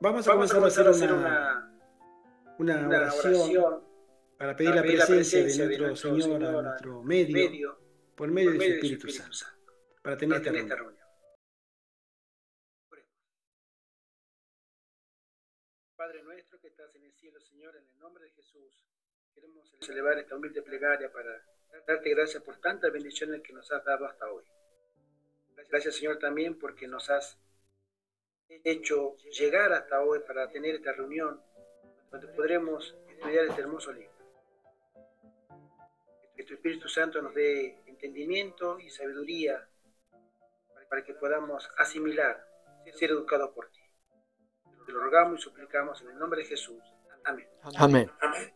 Vamos a comenzar a hacer una oración para pedir la presencia de nuestro Señor a nuestro medio, por medio de su Espíritu Santo, para tener esta reunión. Padre nuestro que estás en el cielo, Señor, en el nombre de Jesús, queremos elevar esta humilde plegaria para darte gracias por tantas bendiciones que nos has dado hasta hoy. Gracias, Señor, también porque nos has hecho llegar hasta hoy para tener esta reunión donde podremos estudiar este hermoso libro. Que tu Espíritu Santo nos dé entendimiento y sabiduría para que podamos asimilar, ser educados por ti. Te lo rogamos y suplicamos en el nombre de Jesús. Amén. Amén. Amén.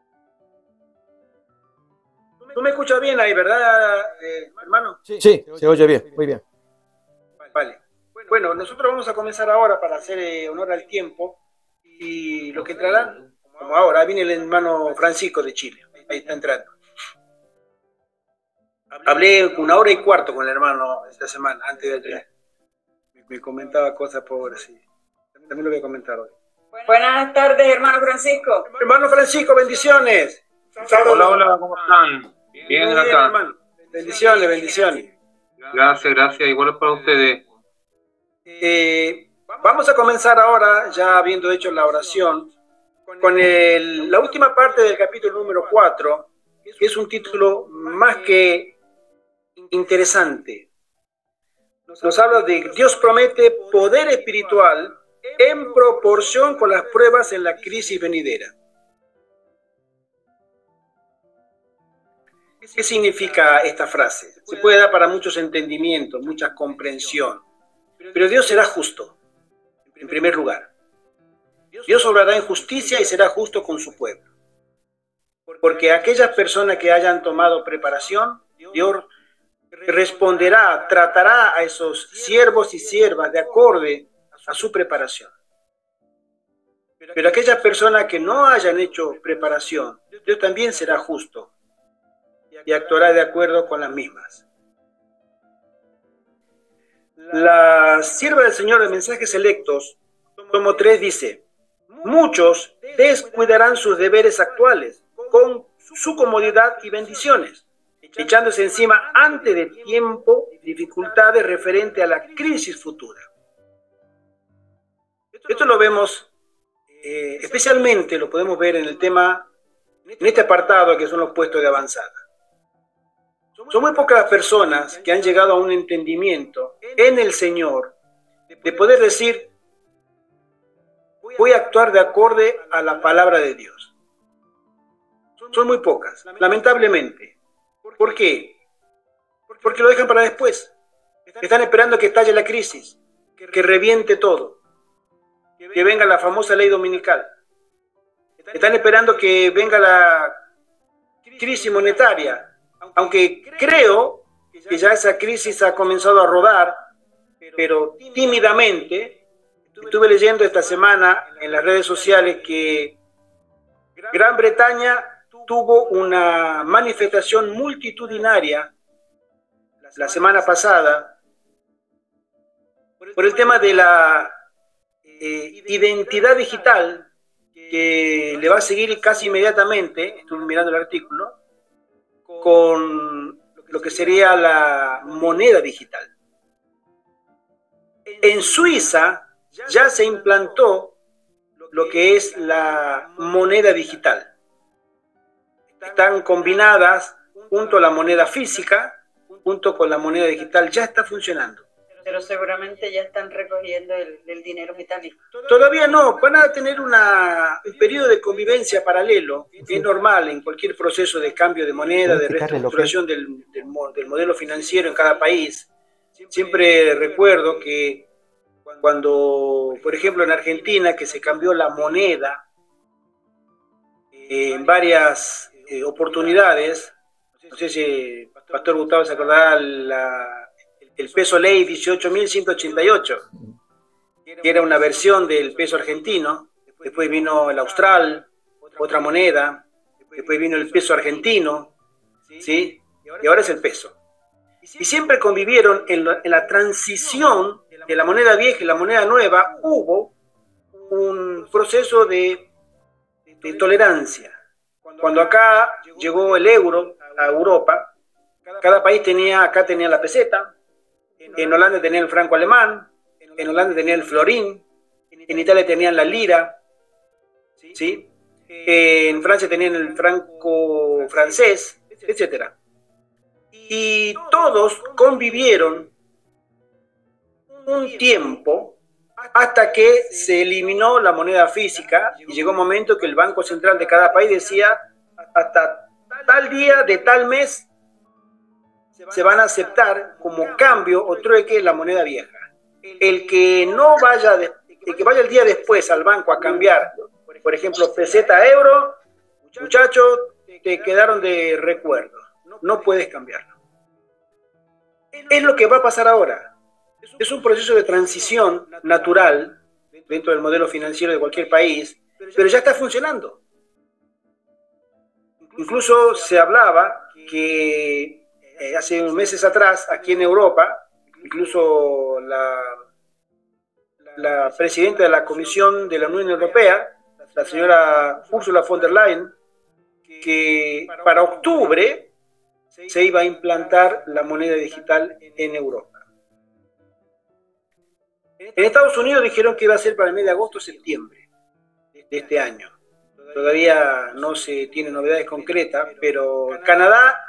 ¿Tú me escuchas bien ahí, verdad, hermano? Sí, se oye bien, muy bien. Vale. Bueno, nosotros vamos a comenzar ahora para hacer honor al tiempo y lo que entrará, como ahora, viene el hermano Francisco de Chile, ahí está entrando. Hablé 1 hora y cuarto con el hermano esta semana, antes de ayer. Me comentaba cosas pobres, sí. También lo voy a comentar hoy. Buenas tardes, hermano Francisco. Hermano Francisco, bendiciones. Hola, ¿cómo están? Bien Muy acá. hermano. Bendiciones. Gracias. Igual para ustedes. Vamos a comenzar ahora, ya habiendo hecho la oración, con la última parte del capítulo número 4, que es un título más que interesante. Nos habla de Dios promete poder espiritual en proporción con las pruebas en la crisis venidera. ¿Qué significa esta frase? Se puede dar para muchos entendimientos, mucha comprensión. Pero Dios será justo, en primer lugar. Dios obrará en justicia y será justo con su pueblo. Porque aquellas personas que hayan tomado preparación, Dios responderá, tratará a esos siervos y siervas de acorde a su preparación. Pero aquellas personas que no hayan hecho preparación, Dios también será justo y actuará de acuerdo con las mismas. La sierva del Señor de Mensajes Selectos, tomo 3, dice: muchos descuidarán sus deberes actuales con su comodidad y bendiciones, echándose encima antes de tiempo dificultades referentes a la crisis futura. Esto lo vemos, especialmente lo podemos ver en el tema, en este apartado que son los puestos de avanzada. Son muy pocas las personas que han llegado a un entendimiento en el Señor de poder decir: voy a actuar de acorde a la palabra de Dios. Son muy pocas, lamentablemente. ¿Por qué? Porque lo dejan para después. Están esperando que estalle la crisis, que reviente todo, que venga la famosa ley dominical. Están esperando que venga la crisis monetaria, aunque creo que ya esa crisis ha comenzado a rodar, pero tímidamente. Estuve leyendo esta semana en las redes sociales que Gran Bretaña tuvo una manifestación multitudinaria la semana pasada por el tema de la identidad digital, que le va a seguir casi inmediatamente, estuve mirando el artículo, con lo que sería la moneda digital. En Suiza ya se implantó lo que es la moneda digital. Están combinadas junto a la moneda física, junto con la moneda digital, ya está funcionando. Pero seguramente ya están recogiendo el dinero metálico. Todavía no, van a tener un periodo de convivencia paralelo, que es normal en cualquier proceso de cambio de moneda, de reestructuración del modelo financiero en cada país. Siempre recuerdo que cuando, por ejemplo, en Argentina, que se cambió la moneda en varias oportunidades, no sé si el pastor Gustavo se acordará, el peso ley 18.188, que era una versión del peso argentino. Después vino el austral, otra moneda, después vino el peso argentino, ¿sí? Y ahora es el peso. Y siempre convivieron en la transición de la moneda vieja y la moneda nueva. Hubo un proceso de tolerancia. Cuando acá llegó el euro a Europa, cada país acá tenía la peseta, en Holanda tenía el franco alemán, en Holanda tenía el florín, en Italia tenían la lira, ¿sí? En Francia tenían el franco francés, etc. Y todos convivieron un tiempo hasta que se eliminó la moneda física y llegó un momento que el Banco Central de cada país decía hasta tal día de tal mes se van a aceptar como cambio o trueque la moneda vieja. El que no vaya, el que vaya el día después al banco a cambiar, por ejemplo, peseta a euro, muchachos, te quedaron de recuerdo, no puedes cambiarlo. Es lo que va a pasar ahora. Es un proceso de transición natural dentro del modelo financiero de cualquier país, pero ya está funcionando. Incluso se hablaba que hace unos meses atrás, aquí en Europa, incluso la presidenta de la Comisión de la Unión Europea, la señora Ursula von der Leyen, que para octubre se iba a implantar la moneda digital en Europa. En Estados Unidos dijeron que iba a ser para el mes de agosto o septiembre de este año. Todavía no se tienen novedades concretas, pero Canadá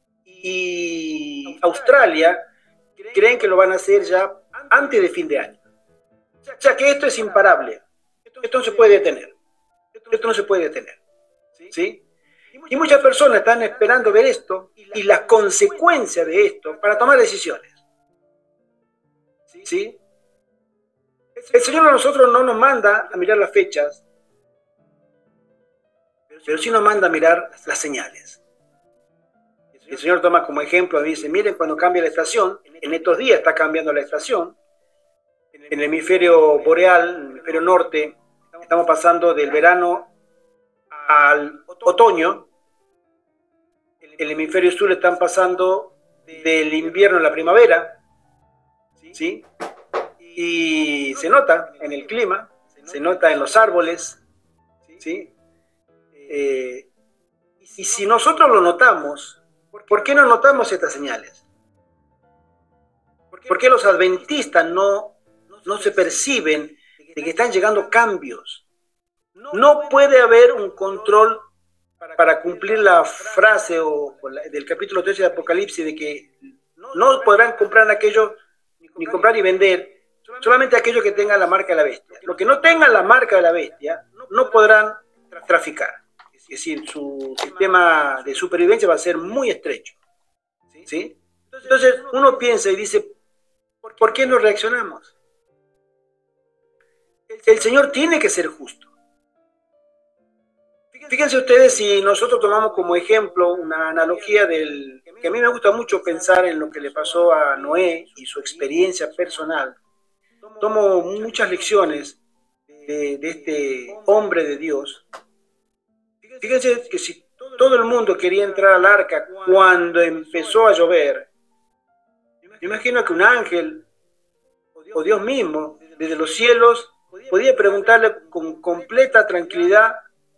y Australia creen que lo van a hacer ya antes de fin de año. O sea que esto es imparable. Esto no se puede detener. Esto no se puede detener. ¿Sí? Y muchas personas están esperando ver esto y las consecuencias de esto para tomar decisiones. ¿Sí? El Señor a nosotros no nos manda a mirar las fechas, pero sí nos manda a mirar las señales. El Señor toma como ejemplo y dice, miren cuando cambia la estación, en estos días está cambiando la estación, en el hemisferio boreal, en el hemisferio norte, estamos pasando del verano al otoño, el hemisferio sur están pasando del invierno a la primavera, ¿sí? Y se nota en el clima, se nota en los árboles, ¿sí? Y si nosotros lo notamos, ¿por qué no notamos estas señales? ¿Por qué los adventistas no se perciben de que están llegando cambios? No puede haber un control para cumplir la frase del capítulo 13 de Apocalipsis de que no podrán comprar aquello, ni comprar ni vender, solamente aquellos que tengan la marca de la bestia. Los que no tengan la marca de la bestia no podrán traficar. Es decir, su sistema de supervivencia va a ser muy estrecho. ¿Sí? Entonces uno piensa y dice, ¿por qué no reaccionamos? El Señor tiene que ser justo. Fíjense ustedes si nosotros tomamos como ejemplo una analogía que a mí me gusta mucho pensar en lo que le pasó a Noé y su experiencia personal. Tomo muchas lecciones de este hombre de Dios. Fíjense que si todo el mundo quería entrar al arca cuando empezó a llover, me imagino que un ángel o Dios mismo desde los cielos podía preguntarle con completa tranquilidad,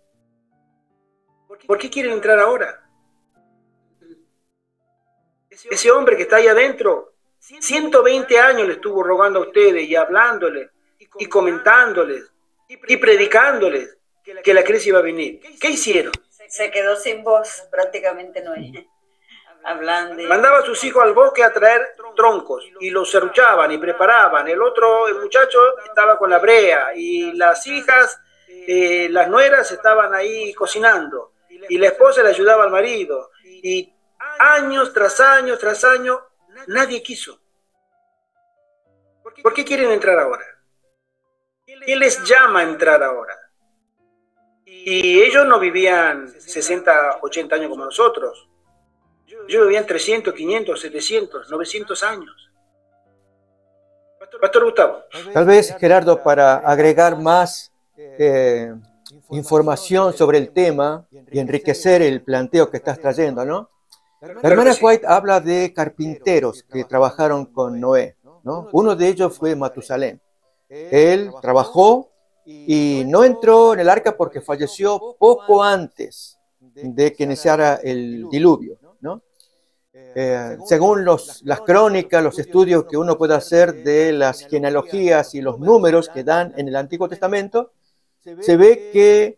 ¿por qué quieren entrar ahora? Ese hombre que está ahí adentro, 120 años le estuvo rogando a ustedes y hablándoles y comentándoles y predicándoles que la crisis iba a venir. ¿Qué hicieron? Se quedó sin voz prácticamente Noé, hablando. Mandaba a sus hijos al bosque a traer troncos y los serruchaban y preparaban. El muchacho estaba con la brea y las hijas, las nueras estaban ahí cocinando y la esposa le ayudaba al marido. Y años tras años tras años, nadie quiso. ¿Por qué quieren entrar ahora? ¿Quién les llama a entrar ahora? Y ellos no vivían 60, 80 años como nosotros. Ellos vivían 300, 500, 700, 900 años. Pastor Gustavo. Tal vez, Gerardo, para agregar más información sobre el tema y enriquecer el planteo que estás trayendo, ¿no? La hermana White habla de carpinteros que trabajaron con Noé, ¿no? Uno de ellos fue Matusalén. Él trabajó y no entró en el arca porque falleció poco antes de que iniciara el diluvio, ¿no? Según las crónicas, los estudios que uno puede hacer de las genealogías y los números que dan en el Antiguo Testamento, se ve que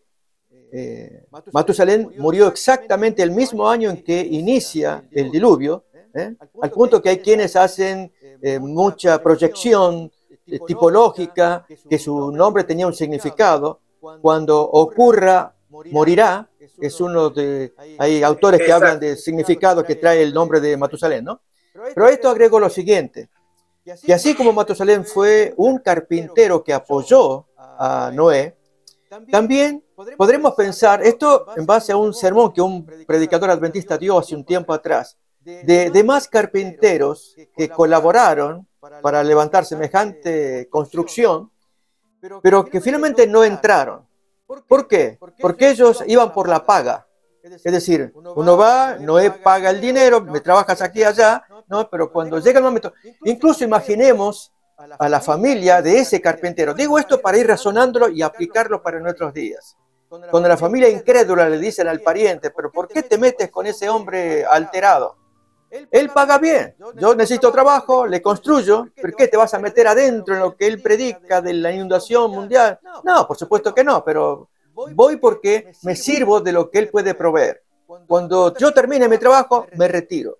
Matusalén murió exactamente el mismo año en que inicia el diluvio, al punto que hay quienes hacen mucha proyección tipológica, que su nombre tenía un significado. Cuando ocurra, morirá. Es uno de, hay autores que hablan del significado que trae el nombre de Matusalén, ¿no? Pero a esto agrego lo siguiente, que así como Matusalén fue un carpintero que apoyó a Noé, también podremos pensar, esto en base a un sermón que un predicador adventista dio hace un tiempo atrás, de demás carpinteros que colaboraron para levantar semejante construcción, pero que finalmente no entraron. ¿Por qué? Porque ellos iban por la paga. Es decir, uno va, Noé paga el dinero, me trabajas aquí y allá, ¿no? Pero cuando llega el momento, incluso imaginemos a la familia de ese carpintero. Digo esto para ir razonándolo y aplicarlo para nuestros días. Cuando la familia incrédula le dicen al pariente, pero ¿por qué te metes con ese hombre alterado? Él paga bien, yo necesito trabajo, le construyo, ¿pero qué te vas a meter adentro en lo que él predica de la inundación mundial? No, por supuesto que no, pero voy porque me sirvo de lo que él puede proveer. Cuando yo termine mi trabajo, me retiro.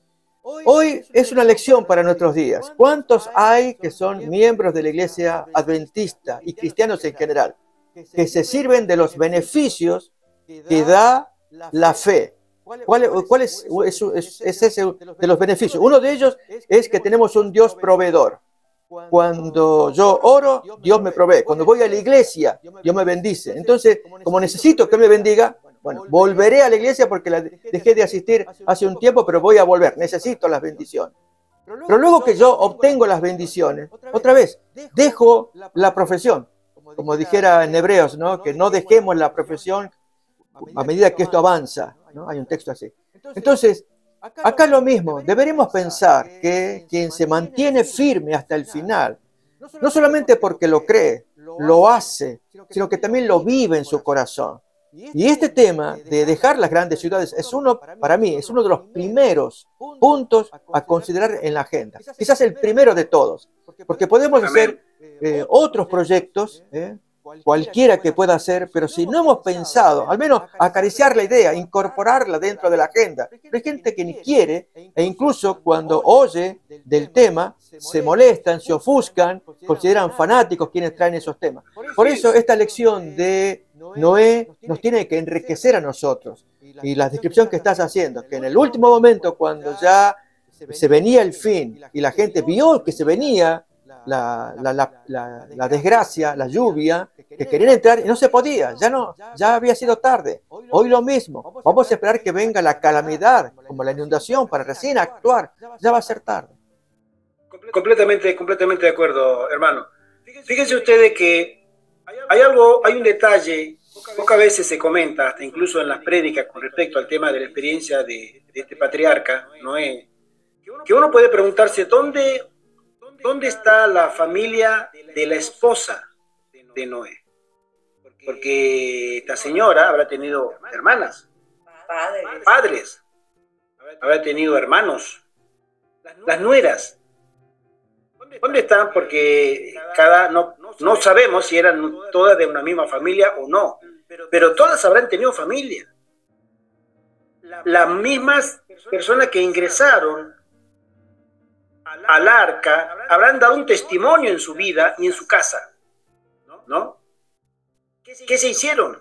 Hoy es una lección para nuestros días. ¿Cuántos hay que son miembros de la iglesia adventista y cristianos en general, que se sirven de los beneficios que da la fe? ¿Cuál es ese de los beneficios? Uno de ellos es que tenemos un Dios proveedor. Cuando yo oro, Dios me provee. Cuando voy a la iglesia, Dios me bendice. Entonces, como necesito que Él me bendiga, bueno, volveré a la iglesia porque dejé de asistir hace un tiempo, pero voy a volver. Necesito las bendiciones. Pero luego que yo obtengo las bendiciones, otra vez, dejo la profesión. Como dijera en Hebreos, ¿no? Que no dejemos la profesión a medida que esto avanza, ¿no? Hay un texto así. Entonces, acá es lo mismo. Deberemos pensar que quien se mantiene firme hasta el final, no solamente porque lo cree, lo hace, sino que también lo vive en su corazón. Y este tema de dejar las grandes ciudades es para mí, es uno de los primeros puntos a considerar en la agenda. Quizás el primero de todos, porque podemos hacer otros proyectos, cualquiera que pueda hacer, pero si no hemos pensado, al menos acariciar la idea, incorporarla dentro de la agenda. Pero hay gente que ni quiere, e incluso cuando oye del tema, se molestan, se ofuscan, consideran fanáticos quienes traen esos temas. Por eso esta lección de Noé nos tiene que enriquecer a nosotros. Y la descripción que estás haciendo, que en el último momento, cuando ya se venía el fin y la gente vio que se venía la desgracia, la lluvia, que querían entrar y no se podía, ya había sido tarde. Hoy lo mismo, vamos a esperar que venga la calamidad, como la inundación, para recién actuar, ya va a ser tarde. Completamente de acuerdo, hermano. Fíjense ustedes que hay un detalle, pocas veces se comenta, hasta incluso en las prédicas con respecto al tema de la experiencia de este patriarca, Noé, que uno puede preguntarse, ¿dónde está la familia de la esposa de Noé? Porque esta señora habrá tenido hermanas, padres, habrá tenido hermanos, las nueras. ¿Dónde están? Porque no sabemos si eran todas de una misma familia o no, pero todas habrán tenido familia. Las mismas personas que ingresaron al arca habrán dado un testimonio en su vida y en su casa, ¿no? ¿Qué se hicieron?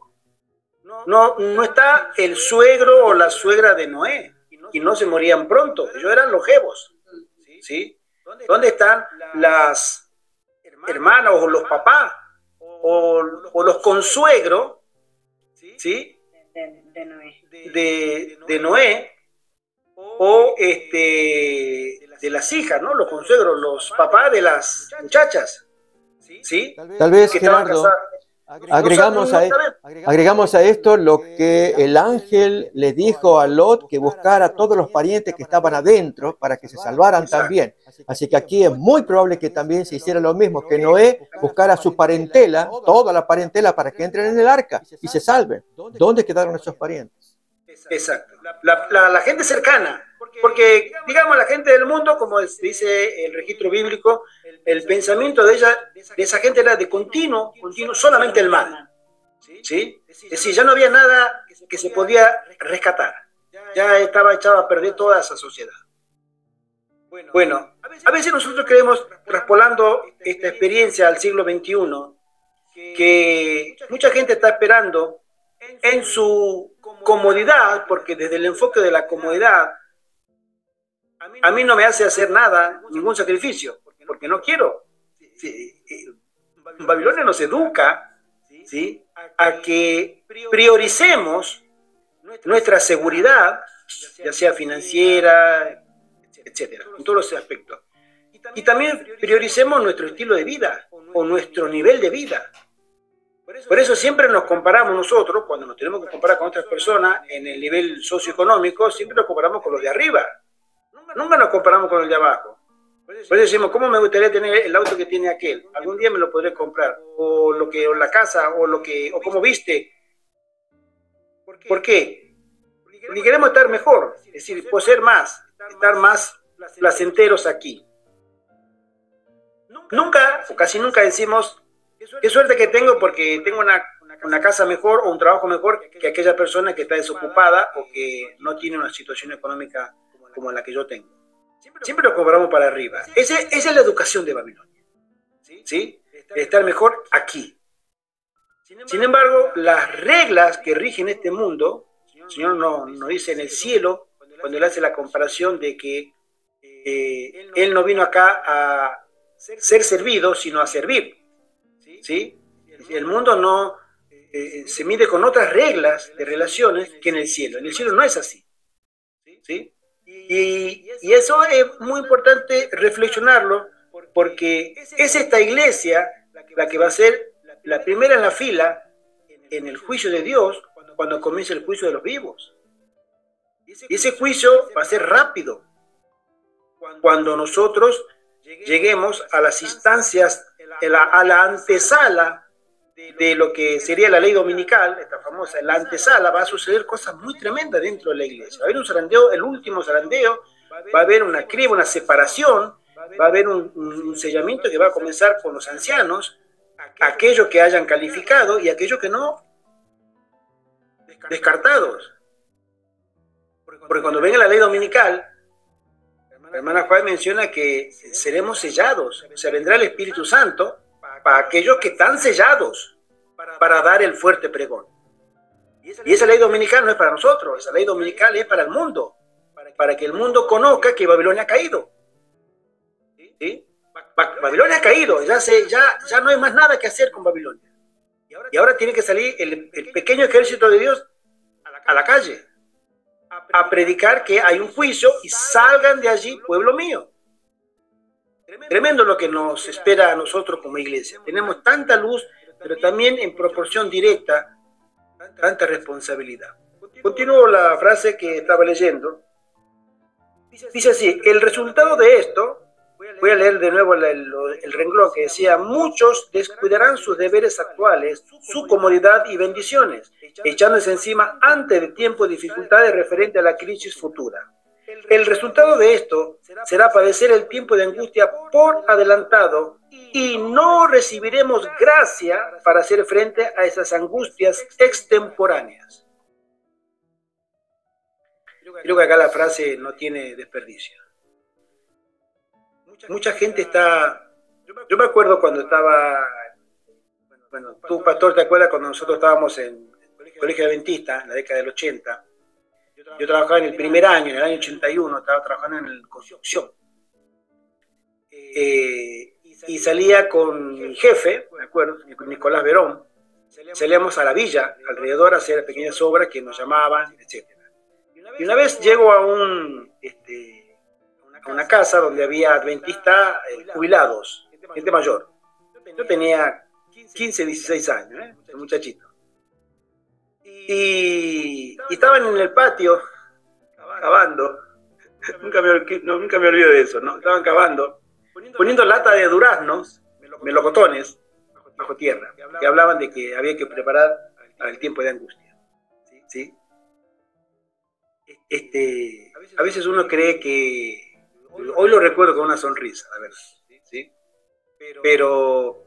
No está el suegro o la suegra de Noé, y no se morían pronto, ellos eran longevos, ¿sí? ¿Dónde están las hermanas o los papás o los consuegros, ¿sí? de Noé, o de las hijas, ¿no? Los consuegros, los papás de las muchachas, ¿sí? Tal vez, que estaban Gerardo, casadas. Agregamos a esto lo que el ángel le dijo a Lot, que buscara a todos los parientes que estaban adentro para que se salvaran también. Así que aquí es muy probable que también se hiciera lo mismo, que Noé buscara a su parentela, toda la parentela, para que entren en el arca y se salven. ¿Dónde quedaron esos parientes? Exacto. La gente cercana. Porque, digamos, la gente del mundo, como dice el registro bíblico, el pensamiento de esa gente era de continuo, solamente el mal. ¿Sí? Es decir, ya no había nada que se podía rescatar. Ya estaba echado a perder toda esa sociedad. Bueno, a veces nosotros creemos, traspolando esta experiencia al siglo XXI, que mucha gente está esperando en su comodidad, porque desde el enfoque de la comodidad, a mí no me hace hacer nada, ningún sacrificio, porque no quiero. Babilonia nos educa, ¿sí?, a que prioricemos nuestra seguridad, ya sea financiera, etcétera, en todos los aspectos. Y también prioricemos nuestro estilo de vida o nuestro nivel de vida. Por eso siempre nos comparamos nosotros, cuando nos tenemos que comparar con otras personas en el nivel socioeconómico, siempre nos comparamos con los de arriba. Nunca nos comparamos con el de abajo. Por eso decimos, ¿cómo me gustaría tener el auto que tiene aquel? Algún día me lo podré comprar. O la casa, o cómo viste. ¿Por qué? Porque queremos estar mejor, es decir, poseer más, estar más placenteros aquí. Nunca, o casi nunca decimos, qué suerte que tengo porque tengo una casa mejor o un trabajo mejor que aquella persona que está desocupada o que no tiene una situación económica como la que yo tengo. Siempre lo comparamos para arriba. Esa es la educación de Babilonia, ¿sí? De estar mejor aquí. Sin embargo, las reglas que rigen este mundo, el Señor nos dice en el cielo, cuando Él hace la comparación de que Él no vino acá a ser servido, sino a servir, ¿sí? El mundo no se mide con otras reglas de relaciones que en el cielo. En el cielo no es así, ¿sí? Y eso es muy importante reflexionarlo, porque es esta iglesia la que va a ser la primera en la fila en el juicio de Dios cuando comience el juicio de los vivos. Y ese juicio va a ser rápido cuando nosotros lleguemos a las instancias, a la antesala de lo que sería la ley dominical, esta famosa, la antesala, va a suceder cosas muy tremendas dentro de la iglesia. Va a haber un zarandeo, el último zarandeo, va a haber una criba, una separación, va a haber un sellamiento que va a comenzar con los ancianos, aquellos que hayan calificado y aquellos que no, descartados. Porque cuando venga la ley dominical, la hermana Juan menciona que seremos sellados, o sea, vendrá el Espíritu Santo para aquellos que están sellados para dar el fuerte pregón. Y esa ley dominical no es para nosotros, esa ley dominical es para el mundo, para que el mundo conozca que Babilonia ha caído. ¿Sí? Babilonia ha caído, ya no hay más nada que hacer con Babilonia. Y ahora tiene que salir el pequeño ejército de Dios a la calle, a predicar que hay un juicio y salgan de allí, pueblo mío. Tremendo lo que nos espera a nosotros como iglesia. Tenemos tanta luz, pero también en proporción directa, tanta responsabilidad. Continúo la frase que estaba leyendo. Dice así, el resultado de esto, voy a leer de nuevo el renglón que decía, muchos descuidarán sus deberes actuales, su comodidad y bendiciones, echándose encima antes de tiempo dificultades referentes a la crisis futura. El resultado de esto será padecer el tiempo de angustia por adelantado y no recibiremos gracia para hacer frente a esas angustias extemporáneas. Creo que acá la frase no tiene desperdicio. Mucha gente está... Yo me acuerdo cuando estaba... Bueno, tú, pastor, ¿te acuerdas cuando nosotros estábamos en el Colegio Adventista, en la década del 80? Yo trabajaba en el primer año, en el año 81, estaba trabajando en la construcción. Y salía con mi jefe, me acuerdo, con Nicolás Verón. Salíamos a la villa, alrededor, a hacer pequeñas obras que nos llamaban, etc. Y una vez llego a una casa donde había adventistas jubilados, gente mayor. Yo tenía 15, 16 años, el muchachito. Y estaban en el patio cavando. Nunca me olvido de eso, ¿no? Estaban cavando, poniendo lata de duraznos, melocotones, bajo tierra, que hablaban de que había que preparar para el tiempo de angustia. ¿Sí? A veces uno cree que, hoy lo recuerdo con una sonrisa, a ver, ¿sí? Pero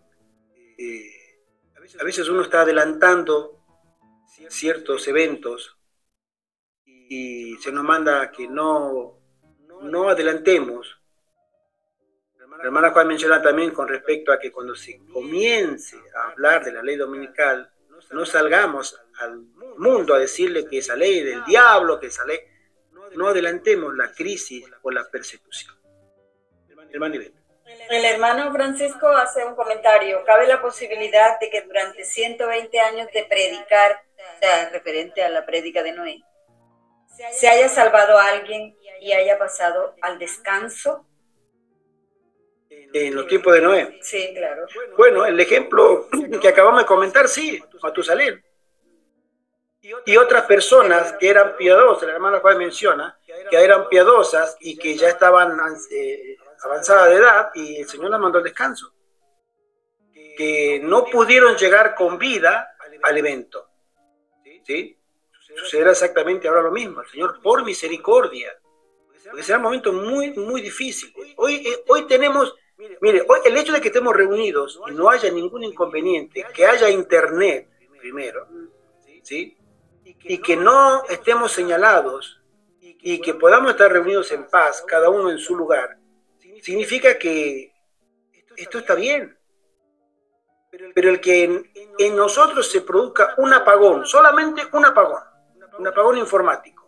a veces uno está adelantando ciertos eventos y se nos manda a que no adelantemos. La hermana Juan menciona también con respecto a que cuando se comience a hablar de la ley dominical, no salgamos al mundo a decirle que esa ley es del diablo, que esa ley... No adelantemos la crisis o la persecución. Hermano Ivette. El hermano Francisco hace un comentario. ¿Cabe la posibilidad de que durante 120 años de predicar, o sea, referente a la prédica de Noé, se haya salvado a alguien y haya pasado al descanso? En los tiempos de Noé. Sí, claro. Bueno, el ejemplo que acabamos de comentar, sí, Matusalén. Y otras personas que eran piadosas, la hermana Juan menciona, que eran piadosas y que ya estaban avanzadas de edad, y el Señor las mandó al descanso. Que no pudieron llegar con vida al evento. ¿Sí? Sucederá exactamente ahora lo mismo. El Señor, por misericordia, porque será un momento muy, muy difícil. Hoy tenemos, mire, hoy el hecho de que estemos reunidos y no haya ningún inconveniente, que haya internet primero, ¿sí? Y que no estemos señalados y que podamos estar reunidos en paz, cada uno en su lugar, significa que esto está bien. Pero el que en nosotros se produzca un apagón, solamente un apagón informático.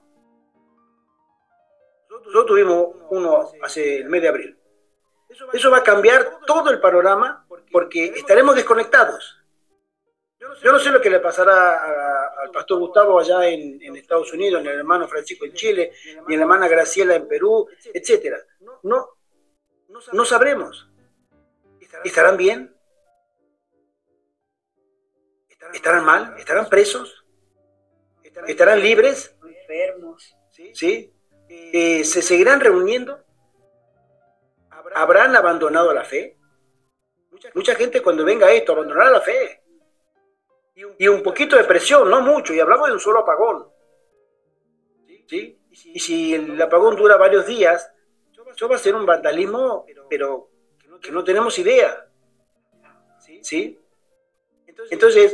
Nosotros tuvimos uno hace el mes de abril. Eso va a cambiar todo el panorama porque estaremos desconectados. Yo no sé lo que le pasará al pastor Gustavo allá en Estados Unidos, ni al hermano Francisco en Chile, ni a la hermana Graciela en Perú, etc. No sabremos. ¿Estarán bien? ¿Estarán mal? ¿Estarán presos? ¿Estarán libres? Enfermos. ¿Sí? ¿Se seguirán reuniendo? ¿Habrán abandonado la fe? Mucha gente cuando venga esto abandonará la fe. Y un poquito de presión, no mucho, y hablamos de un solo apagón. ¿Sí? Y si el apagón dura varios días, eso va a ser un vandalismo, pero que no tenemos idea. ¿Sí? Entonces,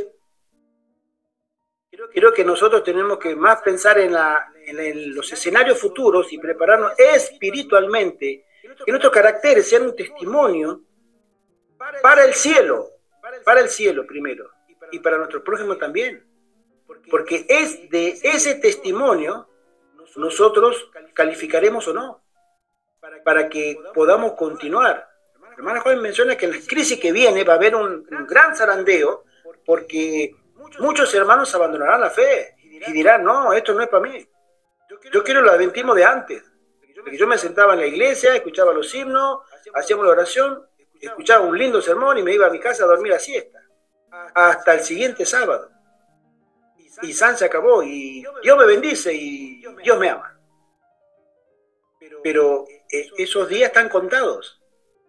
creo que nosotros tenemos que más pensar en los escenarios futuros y prepararnos espiritualmente, que nuestros caracteres sean un testimonio para el cielo primero, y para nuestro prójimo también, porque es de ese testimonio nosotros calificaremos o no, para que podamos continuar. La hermana Juan menciona que en la crisis que viene va a haber un gran zarandeo, porque muchos hermanos abandonarán la fe y dirán, no, esto no es para mí. Yo quiero el adventismo de antes, porque yo me sentaba en la iglesia, escuchaba los himnos, hacíamos la oración, escuchaba un lindo sermón y me iba a mi casa a dormir la siesta, hasta el siguiente sábado. Y San se acabó, y Dios me bendice y Dios me ama. Pero esos días están contados.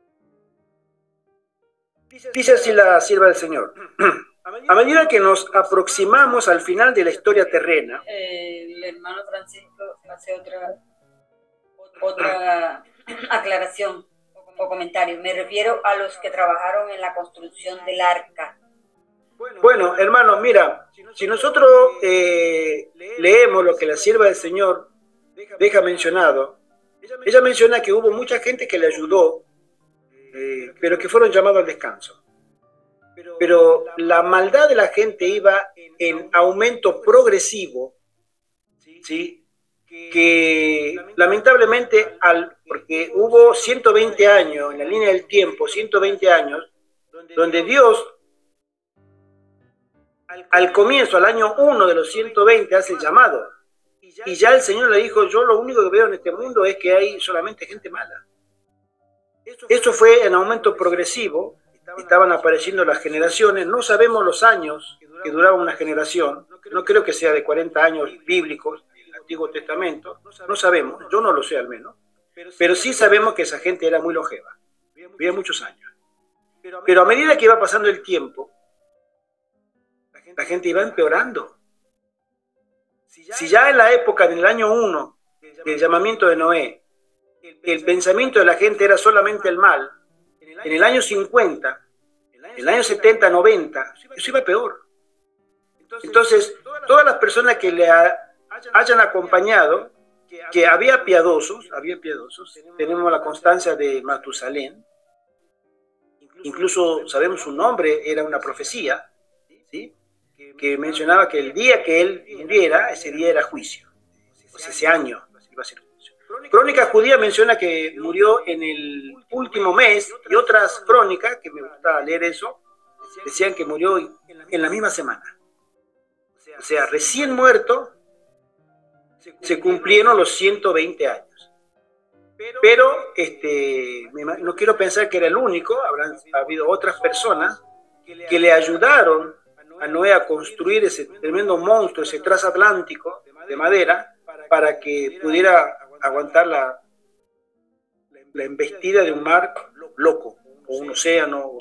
Dice así la sierva del Señor. A medida que nos aproximamos al final de la historia terrena, el hermano Francisco hace otra aclaración o comentario. Me refiero a los que trabajaron en la construcción del arca. Bueno, hermano, mira, si nosotros leemos lo que la sierva del Señor deja mencionado, ella menciona que hubo mucha gente que le ayudó, pero que fueron llamados al descanso. Pero la maldad de la gente iba en aumento progresivo, ¿sí? Que lamentablemente, porque hubo 120 años, en la línea del tiempo, 120 años, donde Dios, al comienzo, al año 1 de los 120, hace el llamado. Y ya el Señor le dijo, yo lo único que veo en este mundo es que hay solamente gente mala. Eso fue en aumento progresivo, estaban apareciendo las generaciones. No sabemos los años que duraba una generación. No creo que sea de 40 años bíblicos, el Antiguo Testamento. No sabemos, yo no lo sé al menos. Pero sí sabemos que esa gente era muy longeva. Vivía muchos años. Pero a medida que iba pasando el tiempo, la gente iba empeorando. Si ya en la época del año 1 del llamamiento de Noé, el pensamiento de la gente era solamente el mal, en el año 50, en el año 70, 90, eso iba peor. Entonces, todas las personas que le hayan acompañado, que había piadosos, tenemos la constancia de Matusalén, incluso sabemos su nombre, era una profecía, ¿sí?, que mencionaba que el día que él muriera, ese día era juicio, o sea, ese año iba a ser juicio. Crónica judía menciona que murió en el último mes, y otras crónicas, que me gusta leer eso, decían que murió en la misma semana. O sea, recién muerto, se cumplieron los 120 años. Pero no quiero pensar que era el único, habrán habido otras personas que le ayudaron a Noé a construir ese tremendo monstruo, ese transatlántico de madera, para que pudiera aguantar la embestida de un mar loco, o un océano,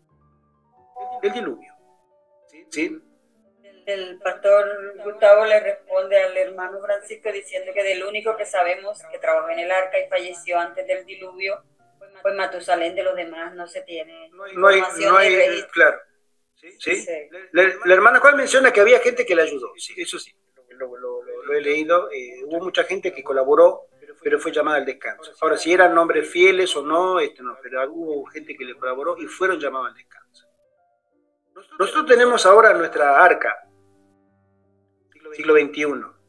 el diluvio. ¿Sí? El pastor Gustavo le responde al hermano Francisco diciendo que del único que sabemos que trabajó en el arca y falleció antes del diluvio fue Matusalén. De los demás no se tiene información ni registro. Claro. ¿Sí? La hermana Juan menciona que había gente que le ayudó. Sí, eso sí, lo he leído. Hubo mucha gente que colaboró, pero fue llamada al descanso. Ahora, si eran hombres fieles o no, no, pero hubo gente que le colaboró y fueron llamados al descanso. Nosotros tenemos ahora nuestra arca, siglo XXI.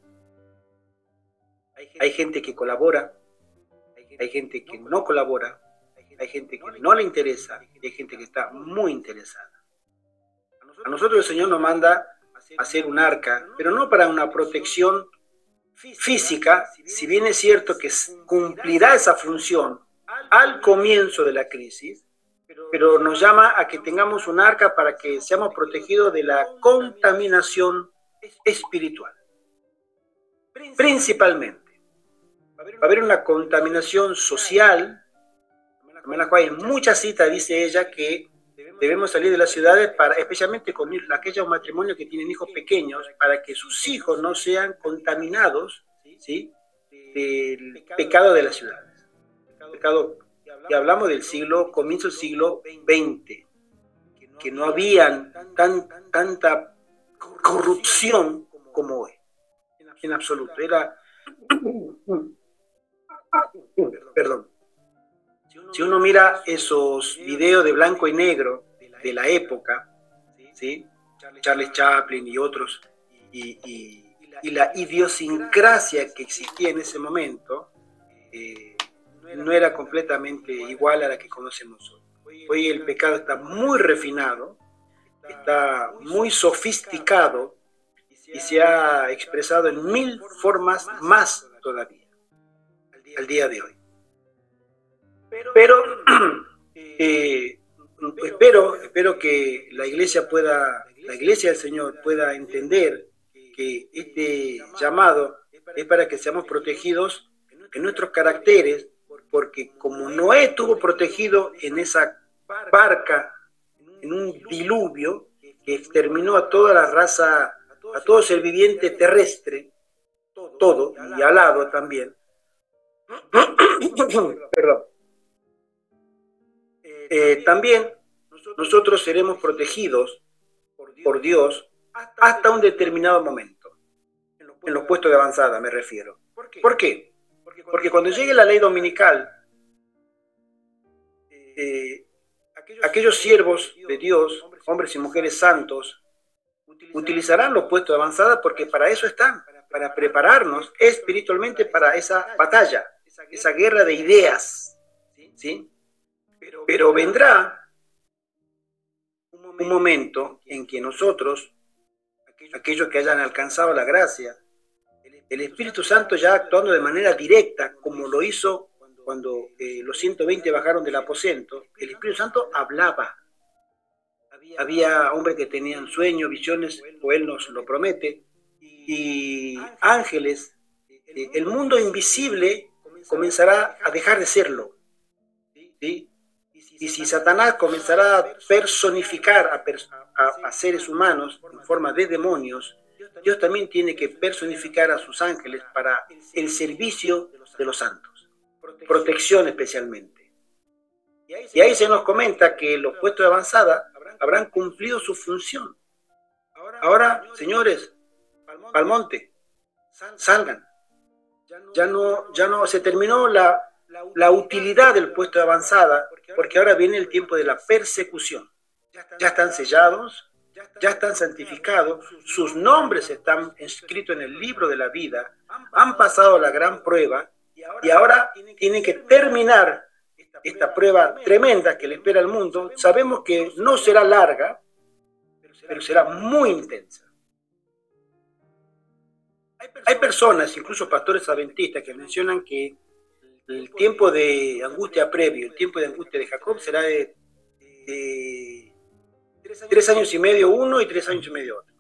Hay gente que colabora, hay gente que no colabora, hay gente que no le interesa y hay gente que está muy interesada. A nosotros el Señor nos manda a hacer un arca, pero no para una protección física, si bien es cierto que cumplirá esa función al comienzo de la crisis, pero nos llama a que tengamos un arca para que seamos protegidos de la contaminación espiritual. Principalmente, va a haber una contaminación social. En muchas citas dice ella que debemos salir de las ciudades, especialmente con aquellos matrimonios que tienen hijos pequeños, para que sus hijos no sean contaminados, ¿sí?, del pecado de las ciudades. Pecado, y hablamos del comienzo del siglo XX, que no había tanta corrupción como hoy, en absoluto. Perdón. Si uno mira esos videos de blanco y negro de la época, ¿sí?, Charles Chaplin y otros, y la idiosincrasia que existía en ese momento, no era completamente igual a la que conocemos hoy. Hoy el pecado está muy refinado, está muy sofisticado y se ha expresado en 1000 formas más todavía, al día de hoy. Pero espero que la iglesia del Señor pueda entender que este llamado es para que seamos protegidos en nuestros caracteres, porque como Noé estuvo protegido en esa barca, en un diluvio que exterminó a toda la raza, a todo ser viviente terrestre, todo, y alado también. Perdón. También nosotros seremos protegidos por Dios hasta un determinado momento, en los puestos de avanzada me refiero. ¿Por qué? Porque cuando llegue la ley dominical, aquellos siervos de Dios, hombres y mujeres santos, utilizarán los puestos de avanzada, porque para eso están, para prepararnos espiritualmente para esa batalla, esa guerra de ideas, ¿sí? Pero vendrá un momento en que nosotros, aquellos que hayan alcanzado la gracia, el Espíritu Santo ya actuando de manera directa, como lo hizo cuando los 120 bajaron del aposento, el Espíritu Santo hablaba había hombres que tenían sueños, visiones, o Él nos lo promete, y ángeles, el mundo invisible comenzará a dejar de serlo, ¿sí? Y si Satanás comenzará a personificar a seres humanos en forma de demonios, Dios también tiene que personificar a sus ángeles para el servicio de los santos, protección especialmente. Y ahí se nos comenta que los puestos de avanzada habrán cumplido su función. Ahora, señores, al monte, salgan. Ya no se terminó la utilidad del puesto de avanzada, porque ahora viene el tiempo de la persecución. Ya están sellados, ya están santificados, sus nombres están escritos en el libro de la vida, han pasado la gran prueba y ahora tienen que terminar esta prueba tremenda que le espera al mundo. Sabemos que no será larga, pero será muy intensa. Hay personas, incluso pastores adventistas, que mencionan que el tiempo de angustia previo, el tiempo de angustia de Jacob será de 3 años y medio uno y 3 años y medio otro.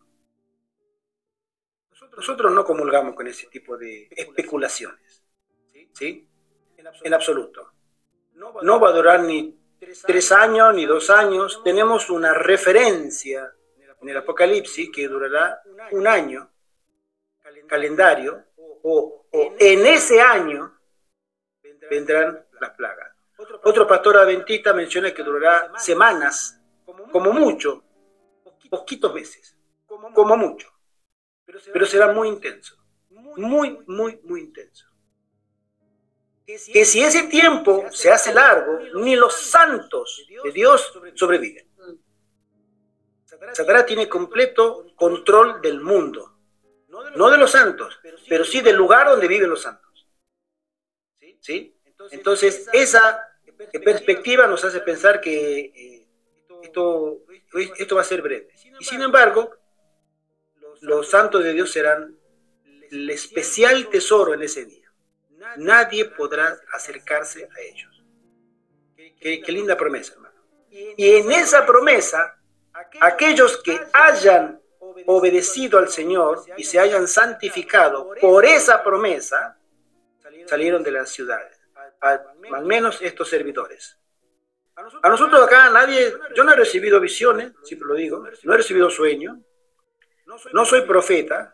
Nosotros no comulgamos con ese tipo de especulaciones, ¿sí? En absoluto. No va a durar ni 3 años ni 2 años. Tenemos una referencia en el Apocalipsis que durará 1 año, calendario, o en ese año vendrán las plagas. Otro pastor adventista menciona que durará semanas, como mucho, poquitos meses, como mucho, pero será muy intenso, muy intenso. Que si ese tiempo se hace largo, ni los santos de Dios sobreviven. Satanás tiene completo control del mundo, no de los santos, pero sí del lugar donde viven los santos. ¿Sí? Entonces, esa perspectiva nos hace pensar que esto va a ser breve. Y sin embargo, los santos de Dios serán el especial tesoro en ese día. Nadie podrá acercarse a ellos. Qué linda promesa, hermano. Y en esa promesa, aquellos que hayan obedecido al Señor y se hayan santificado por esa promesa, salieron de las ciudades, al menos estos servidores. A nosotros acá yo no he recibido visiones, siempre lo digo, no he recibido sueños, no soy profeta,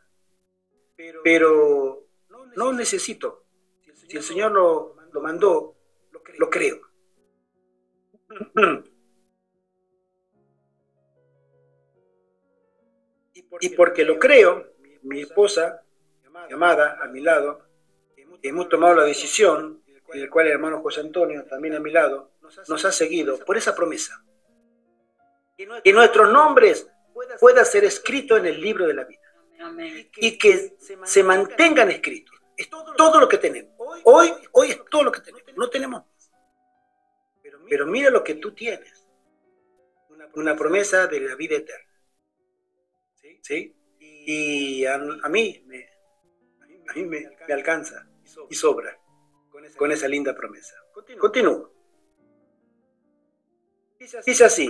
pero no necesito. Si el Señor lo mandó, lo creo. Y porque lo creo, mi esposa, mi amada, a mi lado, hemos tomado la decisión, en la cual el hermano José Antonio, también a mi lado, nos ha seguido por esa promesa. Que nuestros nombres puedan ser escritos en el libro de la vida. Y que se mantengan escritos. Es todo lo que tenemos. Hoy es todo lo que tenemos. No tenemos más. Pero mira lo que tú tienes. Una promesa de la vida eterna. ¿Sí? Y a mí me alcanza y sobra con esa linda promesa. Continúo. Dice así.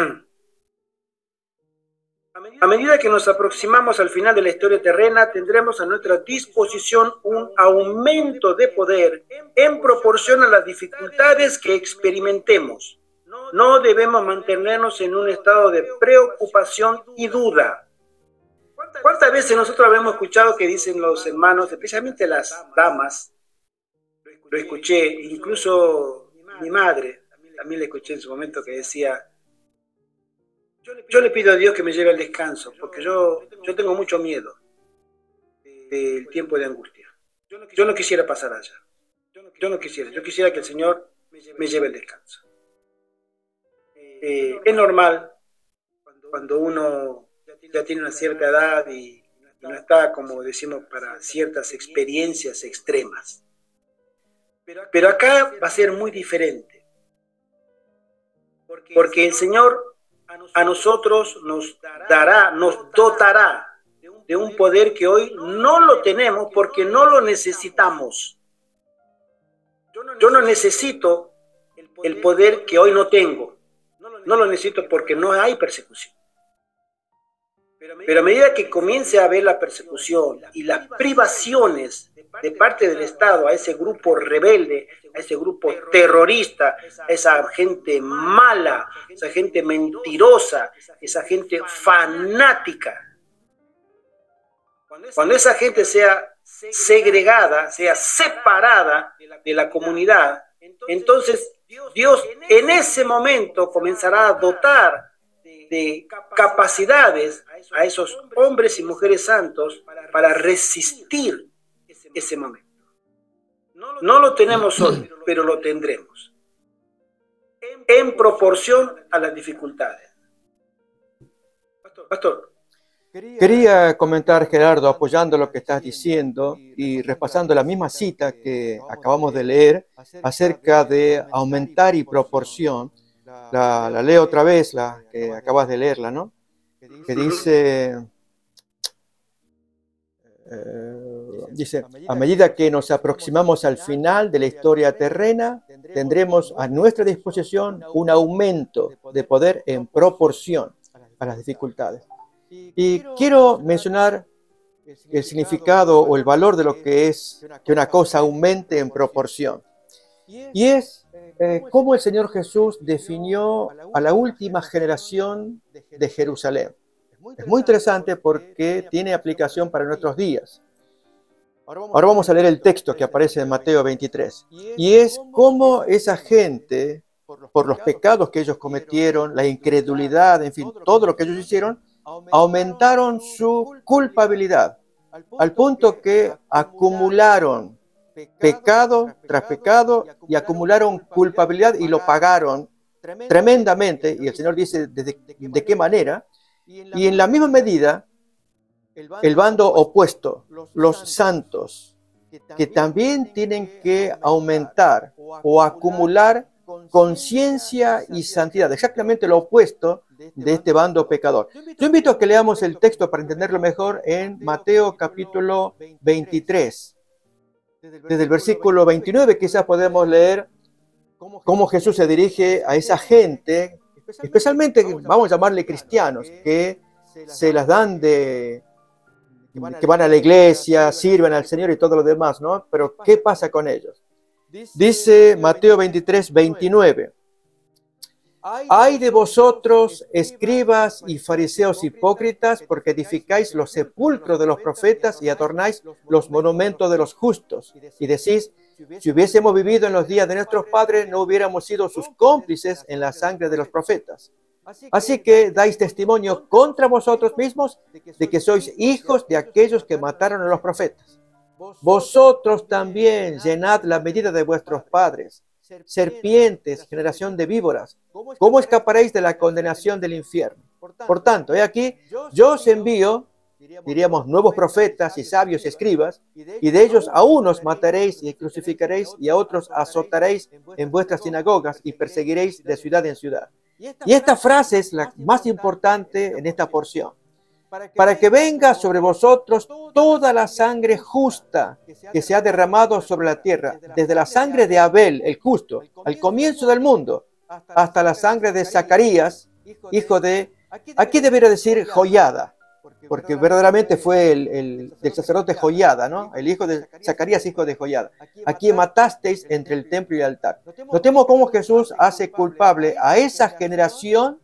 A medida que nos aproximamos al final de la historia terrena, tendremos a nuestra disposición un aumento de poder en proporción a las dificultades que experimentemos. No debemos mantenernos en un estado de preocupación y duda. ¿Cuántas veces nosotros habremos escuchado que dicen los hermanos, especialmente las damas? Lo escuché, incluso mi madre, también le escuché en su momento que decía: yo le pido a Dios que me lleve al descanso, porque yo tengo mucho miedo del tiempo de angustia. Yo no quisiera pasar allá. Yo quisiera que el Señor me lleve al descanso. Es normal cuando uno ya tiene una cierta edad y no está, como decimos, para ciertas experiencias extremas. Pero acá va a ser muy diferente, porque el Señor a nosotros nos dotará de un poder que hoy no lo tenemos porque no lo necesitamos. Yo no necesito el poder que hoy no tengo. No lo necesito porque no hay persecución. Pero a medida que comience a haber la persecución y las privaciones de parte del Estado a ese grupo rebelde, a ese grupo terrorista, a esa gente mala, esa gente mentirosa, esa gente fanática, cuando esa gente sea segregada, sea separada de la comunidad, entonces Dios en ese momento comenzará a dotar de capacidades a esos hombres y mujeres santos para resistir ese momento. No lo tenemos hoy, pero lo tendremos en proporción a las dificultades. Pastor. Quería comentar, Gerardo, apoyando lo que estás diciendo y repasando la misma cita que acabamos de leer acerca de aumentar y proporción. La leo otra vez, la que acabas de leerla, ¿no? Que dice, a medida que nos aproximamos al final de la historia terrena, tendremos a nuestra disposición un aumento de poder en proporción a las dificultades. Y quiero mencionar el significado o el valor de lo que es que una cosa aumente en proporción. Y es cómo el Señor Jesús definió a la última generación de Jerusalén. Es muy interesante porque tiene aplicación para nuestros días. Ahora vamos a leer el texto que aparece en Mateo 23. Y es cómo esa gente, por los pecados que ellos cometieron, la incredulidad, en fin, todo lo que ellos hicieron, aumentaron su culpabilidad, al punto que acumularon pecado tras pecado y acumularon culpabilidad y lo pagaron tremendamente. Y el Señor dice de qué manera. Y en la misma medida, el bando opuesto, los santos, que también tienen que aumentar o acumular conciencia y santidad, exactamente lo opuesto de este bando pecador. Yo invito a que leamos el texto para entenderlo mejor en Mateo capítulo 23. Desde el versículo 29 quizás podemos leer cómo Jesús se dirige a esa gente, especialmente, vamos a llamarle cristianos, que se las dan que van a la iglesia, sirven al Señor y todo lo demás, ¿no? Pero ¿qué pasa con ellos? Dice Mateo 23, 29. Ay de vosotros, escribas y fariseos hipócritas, porque edificáis los sepulcros de los profetas y adornáis los monumentos de los justos. Y decís, si hubiésemos vivido en los días de nuestros padres, no hubiéramos sido sus cómplices en la sangre de los profetas. Así que dais testimonio contra vosotros mismos de que sois hijos de aquellos que mataron a los profetas. Vosotros también llenad la medida de vuestros padres. Serpientes, generación de víboras, ¿cómo escaparéis de la condenación del infierno? Por tanto, he aquí, yo os envío, diríamos, nuevos profetas y sabios y escribas, y de ellos a unos mataréis y crucificaréis, y a otros azotaréis en vuestras sinagogas y perseguiréis de ciudad en ciudad. Y esta frase es la más importante en esta porción. Para que venga sobre vosotros toda la sangre justa que se ha derramado sobre la tierra, desde la sangre de Abel, el justo, al comienzo del mundo, hasta la sangre de Zacarías, hijo de, aquí debería decir Joiada, porque verdaderamente fue el sacerdote Joiada, ¿no? El hijo de Zacarías, hijo de Joiada. Aquí matasteis entre el templo y el altar. Notemos cómo Jesús hace culpable a esa generación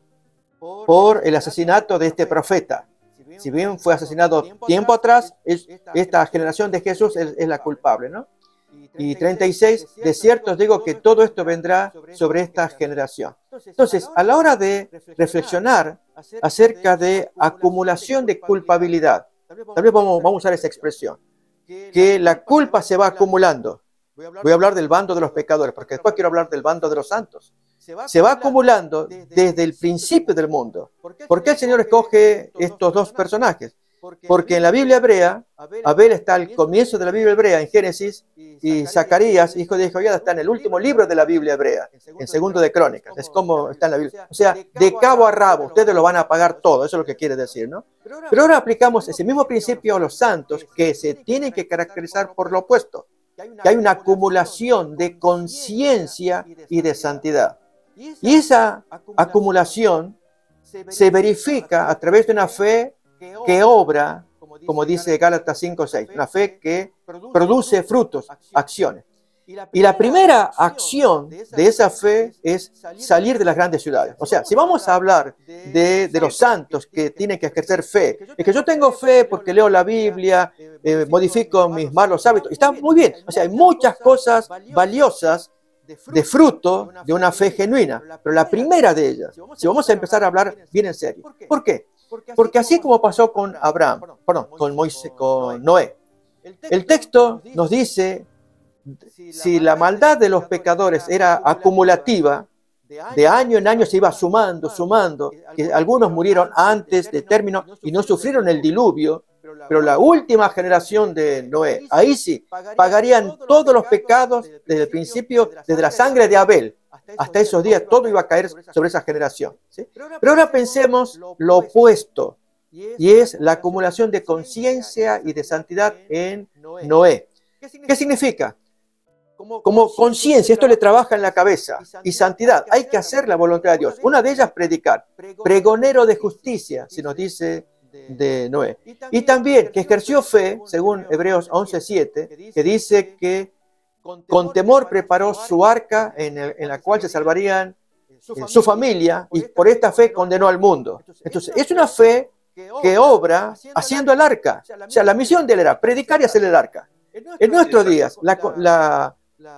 por el asesinato de este profeta. Si bien fue asesinado tiempo atrás, esta generación de Jesús es la culpable, ¿no? Y 36, de cierto os digo que todo esto vendrá sobre esta generación. Entonces, a la hora de reflexionar acerca de acumulación de culpabilidad, tal vez vamos a usar esa expresión, que la culpa se va acumulando. Voy a hablar del bando de los pecadores, porque después quiero hablar del bando de los santos. Se va acumulando desde el principio del mundo. ¿Por qué el Señor escoge estos dos personajes? Porque en la Biblia hebrea, Abel está al comienzo de la Biblia hebrea, en Génesis, y Zacarías, hijo de Joiada, está en el último libro de la Biblia hebrea, en segundo de Crónicas. Es como está en la Biblia. O sea, de cabo a rabo, ustedes lo van a pagar todo, eso es lo que quiere decir, ¿no? Pero ahora aplicamos ese mismo principio a los santos, que se tienen que caracterizar por lo opuesto, que hay una acumulación de conciencia y de santidad. Y esa acumulación se verifica a través de una fe que obra, como dice Gálatas 5:6, una fe que produce frutos, acciones. Y la primera acción de esa fe es salir de las grandes ciudades. O sea, si vamos a hablar de los santos que tienen que ejercer fe, es que yo tengo fe porque leo la Biblia, modifico mis malos hábitos, está muy bien. O sea, hay muchas cosas valiosas de fruto de una fe genuina, pero la primera de ellas, si vamos a empezar a hablar bien en serio, ¿por qué? Porque así como pasó con con Moisés, con Noé, el texto nos dice, si la maldad de los pecadores era acumulativa, de año en año se iba sumando, que algunos murieron antes de término y no sufrieron el diluvio, pero la última generación de Noé, ahí sí, pagarían todos los pecados desde el principio, desde la sangre de Abel hasta esos días, todo iba a caer sobre esa generación, ¿sí? Pero ahora pensemos lo opuesto, y es la acumulación de conciencia y de santidad en Noé. ¿Qué significa? Como conciencia, esto le trabaja en la cabeza, y santidad, hay que hacer la voluntad de Dios. Una de ellas, predicar, pregonero de justicia, si nos dice de Noé. Y también que ejerció fe, según Hebreos 11:7, que dice que con temor preparó su arca en la cual se salvarían su familia, y por esta fe condenó al mundo. Entonces, es una fe que obra haciendo el arca. O sea, la misión de él era predicar y hacer el arca. En nuestros días, la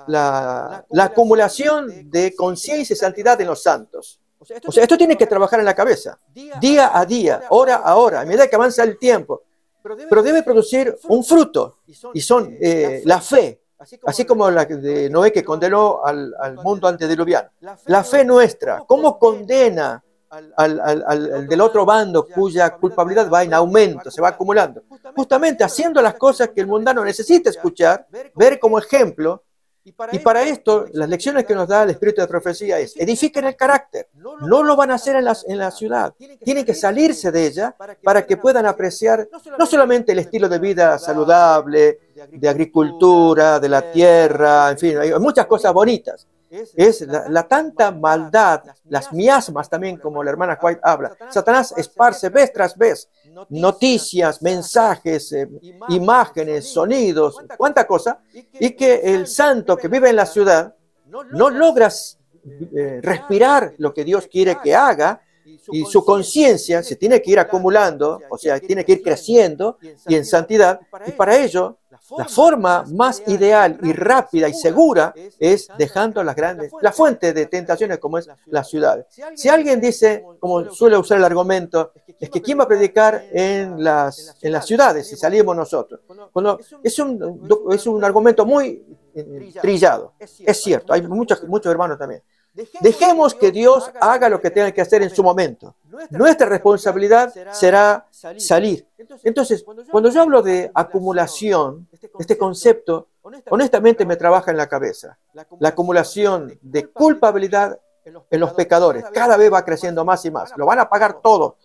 acumulación de conciencia y santidad en los santos. O sea, esto tiene que trabajar en la cabeza, día a día, hora a hora, a medida que avanza el tiempo. Pero debe producir un fruto, y son la fe, así como la de Noé que condenó al mundo antediluviano. La fe nuestra, ¿cómo condena al del otro bando cuya culpabilidad va en aumento, se va acumulando? Justamente haciendo las cosas que el mundano necesita escuchar, ver como ejemplo. Y para esto, las lecciones que nos da el espíritu de profecía es: edifiquen el carácter. No lo van a hacer en la ciudad. Tienen que salirse de ella para que puedan apreciar no solamente el estilo de vida saludable, de agricultura, de la tierra, en fin, hay muchas cosas bonitas. Es la tanta maldad, las miasmas también, como la hermana White habla. Satanás esparce vez tras vez noticias, mensajes, imágenes, sonidos, cuánta cosa, y que el santo que vive en la ciudad no logra respirar lo que Dios quiere que haga, y su conciencia se tiene que ir acumulando, o sea, tiene que ir creciendo y en santidad, y para ello la forma más ideal y rápida y segura es dejando la fuente de tentaciones como es la ciudad. Si alguien dice, como suele usar el argumento, es que ¿quién va a predicar en las ciudades si salimos nosotros? Bueno, es un argumento muy trillado, es cierto, hay muchos hermanos también. Dejemos que Dios haga lo que tenga que hacer en su momento. Nuestra responsabilidad será salir. Entonces, cuando yo hablo de acumulación, este concepto, honestamente me trabaja en la cabeza. La acumulación de culpabilidad en los pecadores cada vez va creciendo más y más. Lo van a pagar todo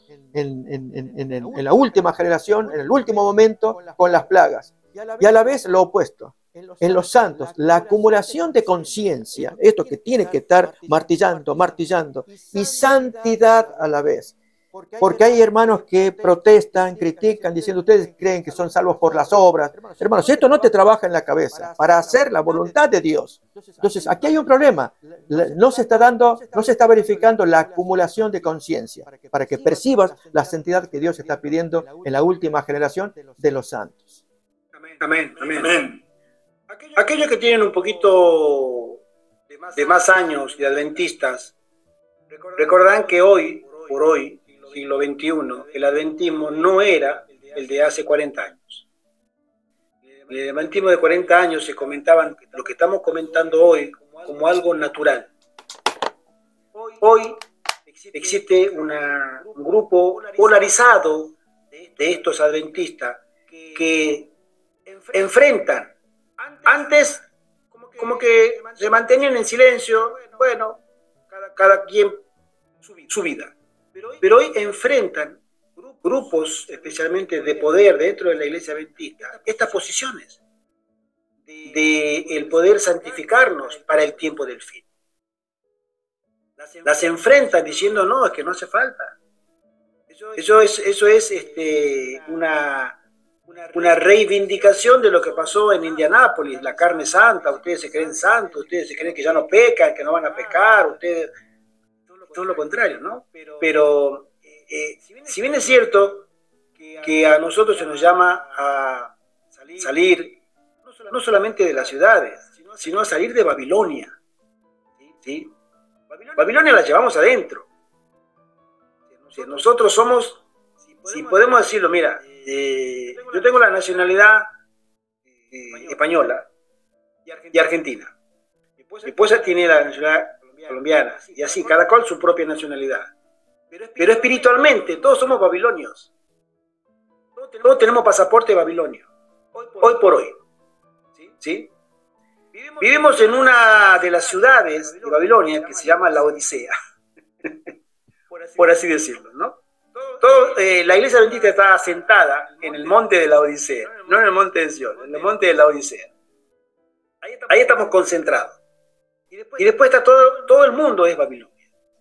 en la última generación, en el último momento, con las plagas. Y a la vez lo opuesto. En los santos, la acumulación de conciencia, esto que tiene que estar martillando, y santidad a la vez. Porque hay hermanos que protestan, critican, diciendo: ustedes creen que son salvos por las obras. Hermanos, si esto no te trabaja en la cabeza para hacer la voluntad de Dios, entonces aquí hay un problema. No se está verificando la acumulación de conciencia para que percibas la santidad que Dios está pidiendo en la última generación de los santos. Amén, amén, amén. Aquellos que tienen un poquito de más años de adventistas recordarán que por hoy, siglo XXI, el adventismo no era el de hace 40 años. En el adventismo de 40 años se comentaban lo que estamos comentando hoy como algo natural. Hoy existe un grupo polarizado de estos adventistas que enfrentan. Antes, como que se mantenían en silencio, bueno, cada quien su vida. Pero hoy enfrentan grupos, especialmente de poder dentro de la iglesia adventista, estas posiciones de el poder santificarnos para el tiempo del fin. las enfrentan diciendo no, es que no hace falta. Eso es una reivindicación de lo que pasó en Indianápolis, la carne santa. Ustedes se creen santos, ustedes se creen que ya no pecan, que no van a pecar, ustedes, todo lo contrario, ¿no? Pero si bien es cierto que a nosotros se nos llama a salir no solamente de las ciudades, sino a salir de Babilonia, ¿sí? Babilonia la llevamos adentro. Nosotros somos, si podemos decirlo, mira, yo tengo la nacionalidad española y argentina. Mi esposa tiene la nacionalidad colombiana, y así, cada cual su propia nacionalidad. Pero espiritualmente, todos somos babilonios. Todos tenemos pasaporte babilonio, hoy por hoy. ¿Sí? Vivimos en una de las ciudades de Babilonia que se llama la Odisea, por así decirlo, ¿no? La iglesia adventista está asentada en el monte de la Odisea, no en el monte de Sion, en el monte de la Odisea. Ahí estamos concentrados. Y después está todo el mundo es Babilonia.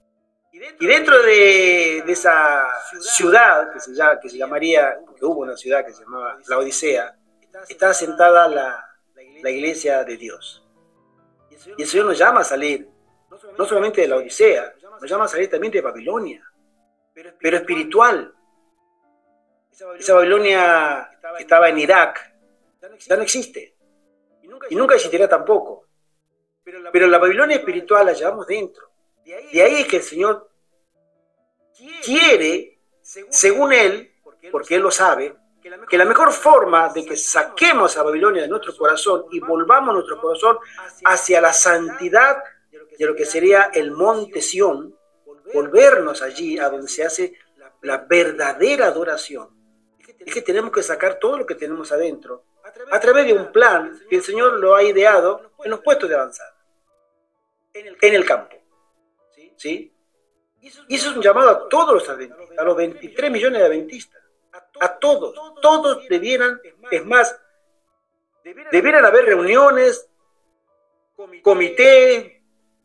Y dentro de esa ciudad, que se llamaría, porque hubo una ciudad que se llamaba la Odisea, está asentada la iglesia de Dios. Y el Señor nos llama a salir, no solamente de la Odisea, nos llama a salir también de Babilonia, pero espiritual. Esa Babilonia que estaba en Irak ya no existe, y nunca existirá tampoco. Pero la Babilonia espiritual la llevamos dentro. De ahí es que el Señor quiere, según Él, porque Él lo sabe, que la mejor forma de que saquemos a Babilonia de nuestro corazón y volvamos nuestro corazón hacia la santidad de lo que sería el monte Sión, volvernos allí a donde se hace la verdadera adoración, es que tenemos que sacar todo lo que tenemos adentro a través de un plan que el Señor lo ha ideado en los puestos de avanzada, en el campo. ¿Sí? Y eso es un llamado a todos los adventistas, a los 23 millones de adventistas. A todos debieran, es más, debieran haber reuniones, comité,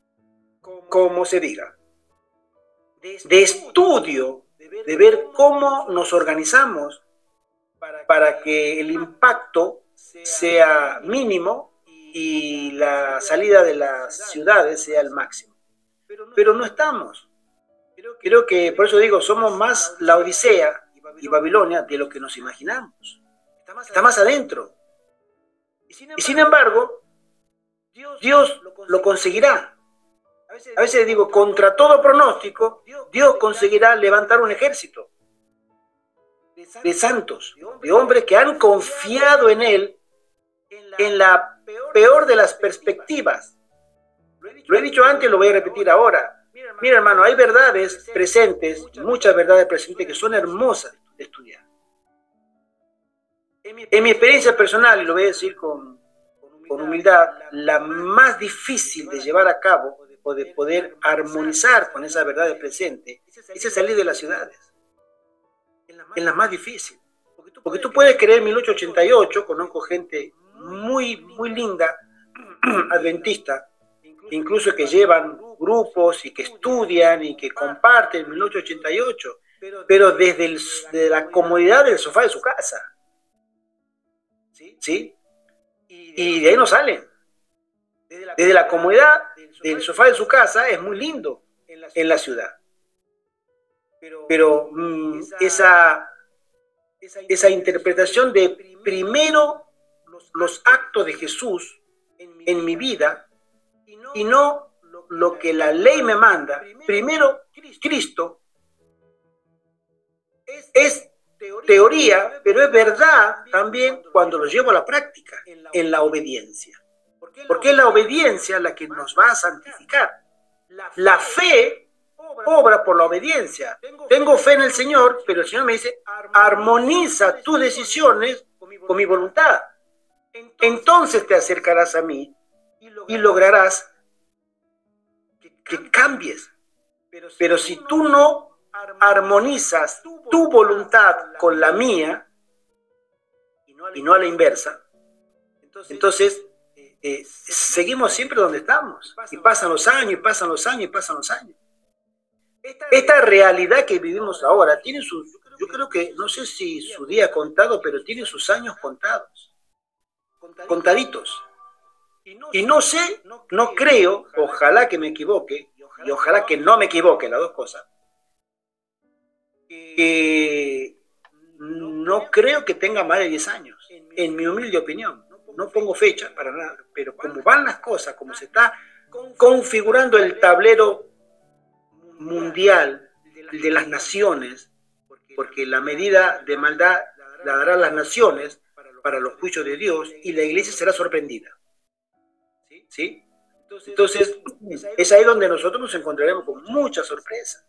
como se diga, de estudio, de ver cómo nos organizamos para que el impacto sea mínimo y la salida de las ciudades sea el máximo. Pero no estamos. Creo que, por eso digo, somos más la Odisea y Babilonia de lo que nos imaginamos. Está más adentro. Y sin embargo, Dios lo conseguirá. A veces digo, contra todo pronóstico, Dios conseguirá levantar un ejército de santos, de hombres que han confiado en Él en la peor de las perspectivas. Lo he dicho antes, lo voy a repetir ahora. Mira, hermano, hay verdades presentes, muchas verdades presentes que son hermosas de estudiar. En mi experiencia personal, y lo voy a decir con humildad, la más difícil de llevar a cabo o de poder armonizar con esas verdades presentes es salir de las ciudades. Es la más difícil. Porque tú puedes creer en 1888, conozco gente muy, muy linda, adventista, incluso que llevan grupos y que estudian y que comparten 1888, pero desde la comodidad del sofá de su casa. ¿Sí? Y de ahí no salen. Desde la comodidad del sofá de su casa es muy lindo en la ciudad. Pero esa interpretación de primero los actos de Jesús en mi vida y no lo que la ley me manda, primero Cristo, es teoría, pero es verdad también cuando lo llevo a la práctica, en la obediencia. Porque es la obediencia la que nos va a santificar. La fe obra por la obediencia. Tengo fe en el Señor, pero el Señor me dice, armoniza tus decisiones con mi voluntad. Entonces te acercarás a mí y lograrás que cambies. Pero si tú no armonizas tu voluntad con la mía y no a la inversa, entonces seguimos siempre donde estamos. Y pasan los años, y pasan los años, y pasan los años. Esta realidad que vivimos ahora tiene sus, yo creo que, no sé si su día contado, pero tiene sus años contados, contaditos. Y no sé, no creo, ojalá que me equivoque, y ojalá que no me equivoque, las dos cosas, que no creo que tenga más de 10 años, en mi humilde opinión. No pongo fecha para nada, pero como van las cosas, como se está configurando el tablero mundial de las naciones, porque la medida de maldad la darán las naciones para los juicios de Dios y la iglesia será sorprendida. ¿Sí? Entonces, es ahí donde nosotros nos encontraremos con mucha sorpresa.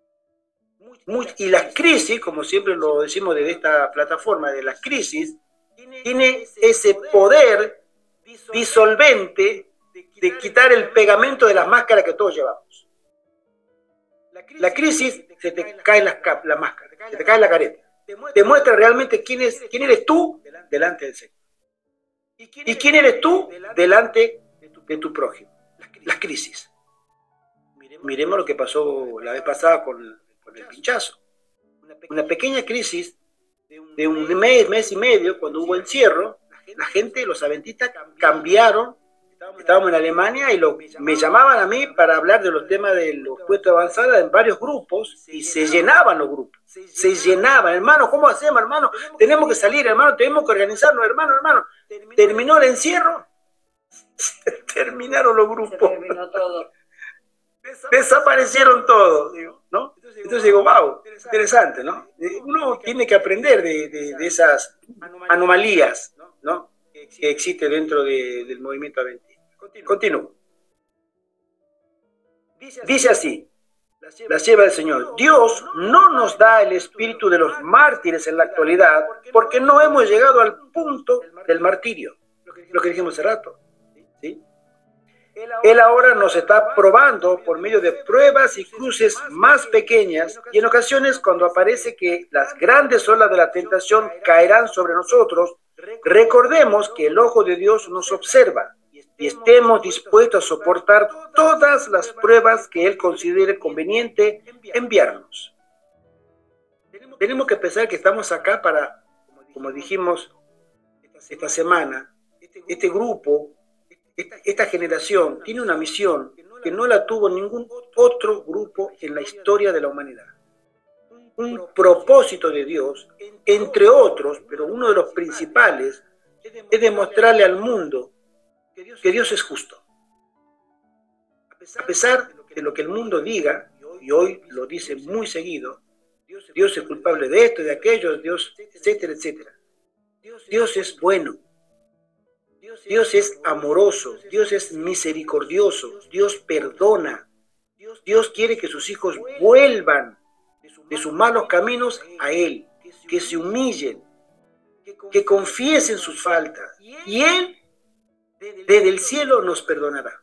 Y las crisis, como siempre lo decimos desde esta plataforma, de las crisis, tiene ese poder disolvente de quitar el pegamento de las máscaras que todos llevamos. La crisis, se te cae la máscara, se te cae la careta. Te muestra realmente quién eres tú delante del Señor. ¿Y quién eres tú delante de tu prójimo? Las crisis. Miremos lo que pasó la vez pasada con el pinchazo. Una pequeña crisis de un mes y medio, cuando hubo encierro, la gente, los adventistas cambiaron. Estábamos en Alemania y me llamaban a mí para hablar de los temas de los puestos de avanzada en varios grupos y se llenaban los grupos. Se llenaban, hermano, ¿cómo hacemos, hermano? Tenemos que salir, hermano, tenemos que organizarnos, hermano. Terminó el encierro, terminaron los grupos. Se terminó todo. Desaparecieron todos, ¿no? Entonces digo, wow, interesante, ¿no? Uno tiene que aprender de esas anomalías, ¿no? Que existe dentro del movimiento adventista. Continúo. Dice así, la sierva del Señor: Dios no nos da el espíritu de los mártires en la actualidad porque no hemos llegado al punto del martirio, lo que dijimos hace rato, ¿sí? Él ahora nos está probando por medio de pruebas y cruces más pequeñas, y en ocasiones, cuando aparece que las grandes olas de la tentación caerán sobre nosotros, recordemos que el ojo de Dios nos observa y estemos dispuestos a soportar todas las pruebas que Él considere conveniente enviarnos. Tenemos que pensar que estamos acá para, como dijimos esta semana, este grupo, esta generación tiene una misión que no la tuvo ningún otro grupo en la historia de la humanidad. Un propósito de Dios, entre otros, pero uno de los principales, es demostrarle al mundo que Dios es justo. A pesar de lo que el mundo diga, y hoy lo dice muy seguido, Dios es culpable de esto, de aquello, Dios, etcétera, etcétera. Dios es bueno. Dios es amoroso, Dios es misericordioso, Dios perdona. Dios quiere que sus hijos vuelvan de sus malos caminos a Él, que se humillen, que confiesen sus faltas, y Él desde el cielo nos perdonará.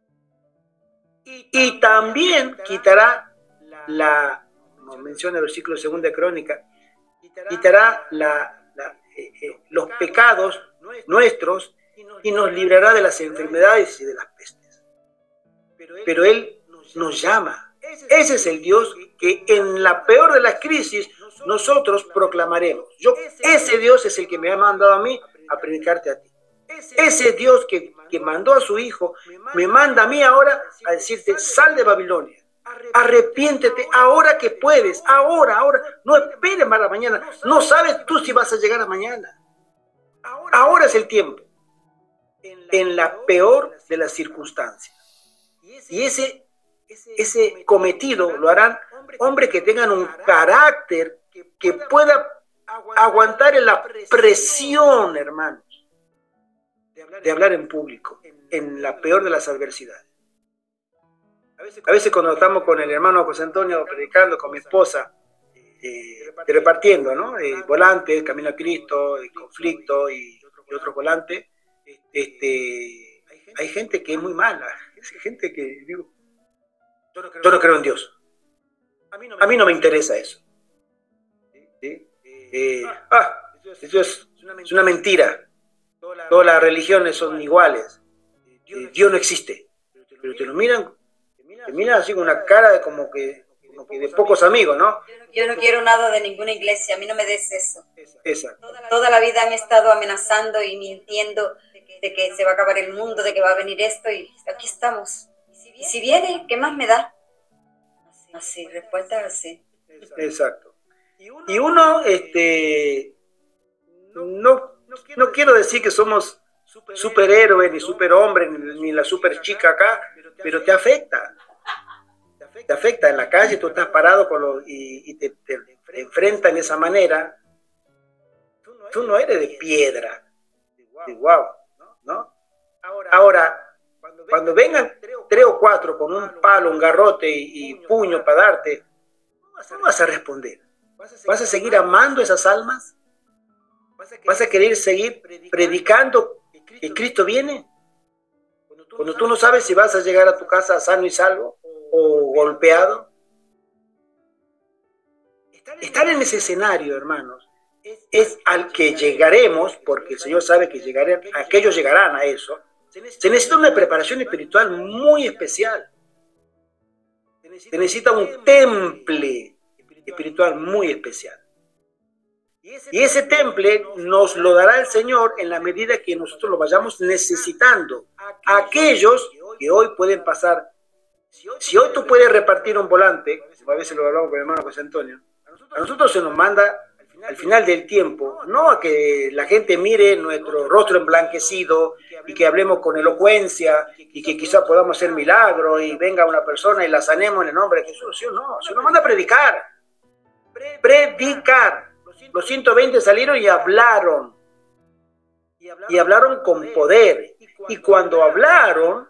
Y también quitará como menciona el versículo 2 de Crónica, quitará los pecados nuestros y nos librará de las enfermedades y de las pestes. Pero Él nos llama. Ese es el Dios que en la peor de las crisis nosotros proclamaremos. Ese Dios es el que me ha mandado a mí a predicarte a ti. Ese Dios que mandó a su Hijo me manda a mí ahora a decirte: sal de Babilonia. Arrepiéntete ahora que puedes, ahora, no esperes para la mañana, no sabes tú si vas a llegar a mañana. Ahora es el tiempo, en la peor de las circunstancias. Y ese cometido lo harán hombres que tengan un carácter que pueda aguantar en la presión, hermanos, de hablar en público, en la peor de las adversidades. A veces cuando estamos con el hermano José Antonio predicando, con mi esposa, repartiendo, ¿no? Volantes, Camino a Cristo, Conflicto y otros volantes, hay gente que es muy mala, es gente que, digo, yo no creo en Dios. A mí no me interesa eso. ¿Sí? Eso es una mentira. Todas las religiones son iguales. Dios no existe. Pero te miran así con una cara de como que como que de pocos amigos, ¿no? Yo no quiero nada de ninguna iglesia, a mí no me des eso. Exacto. Toda la vida han estado amenazando y mintiendo de que se va a acabar el mundo, de que va a venir esto, y aquí estamos. Y si viene, ¿qué más me da? Así, respuesta así. Exacto. Y uno, no quiero decir que somos superhéroes, ni superhombres, ni la super chica acá, pero te afecta. Te afecta en la calle, tú estás parado y te enfrentan de esa manera. Tú no eres de piedra, de guau, ¿no? Ahora, cuando vengan 3 o 4 con un palo, un garrote y puño para darte, ¿cómo vas a responder? ¿Vas a seguir amando esas almas? ¿Vas a querer seguir predicando que Cristo viene? Cuando tú no sabes si vas a llegar a tu casa sano y salvo o golpeado. Estar en ese escenario, hermanos, es al que llegaremos, porque el Señor sabe que aquellos llegarán a eso. Se necesita una preparación espiritual muy especial. Se necesita un temple espiritual muy especial. Y ese temple nos lo dará el Señor en la medida que nosotros lo vayamos necesitando. Aquellos que hoy pueden pasar, si hoy tú puedes repartir un volante, como a veces lo hablamos con el hermano José Antonio, a nosotros se nos manda al final del tiempo, no a que la gente mire nuestro rostro emblanquecido y que hablemos con elocuencia y que quizá podamos hacer milagros y venga una persona y la sanemos en el nombre de Jesús. No, se nos manda a predicar. Predicar. Los 120 salieron y hablaron. Y hablaron con poder. Y cuando hablaron,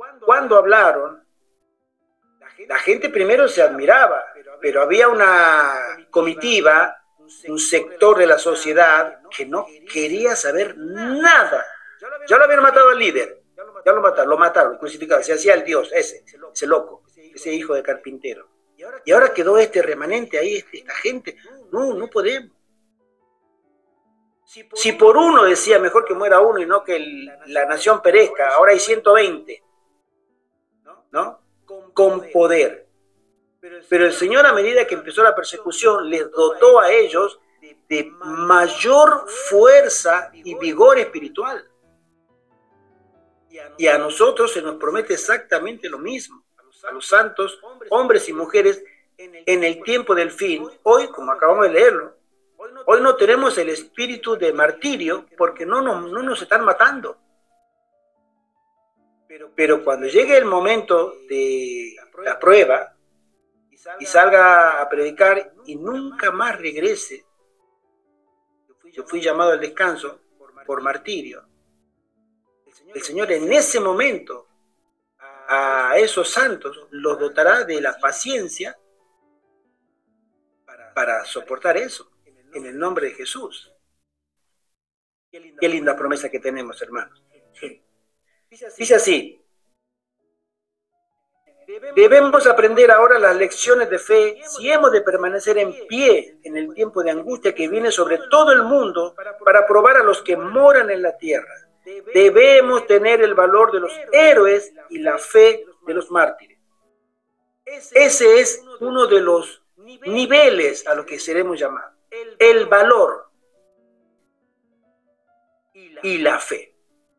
la gente primero se admiraba, pero había una comitiva, un sector de la sociedad que no quería saber nada. Ya lo habían matado al líder, ya lo mataron, crucificado, se hacía el Dios, ese loco, ese hijo de carpintero. Y ahora quedó este remanente ahí, esta gente. No podemos. Si por uno decía mejor que muera uno y no que la nación perezca, ahora hay 120, ¿no? Con poder. Pero el Señor, a medida que empezó la persecución, les dotó a ellos de mayor fuerza y vigor espiritual. Y a nosotros se nos promete exactamente lo mismo. A los santos, hombres y mujeres, en el tiempo del fin. Hoy, como acabamos de leerlo, hoy no tenemos el espíritu de martirio porque no nos están matando. Pero cuando llegue el momento de la prueba y salga a predicar y nunca más regrese, yo fui llamado al descanso por martirio. El Señor en ese momento a esos santos los dotará de la paciencia para soportar eso, en el nombre de Jesús. Qué linda promesa que tenemos, hermanos. Dice así: debemos aprender ahora las lecciones de fe si hemos de permanecer en pie en el tiempo de angustia que viene sobre todo el mundo para probar a los que moran en la tierra. Debemos tener el valor de los héroes y la fe de los mártires. Ese es uno de los niveles a los que seremos llamados. El valor y la fe.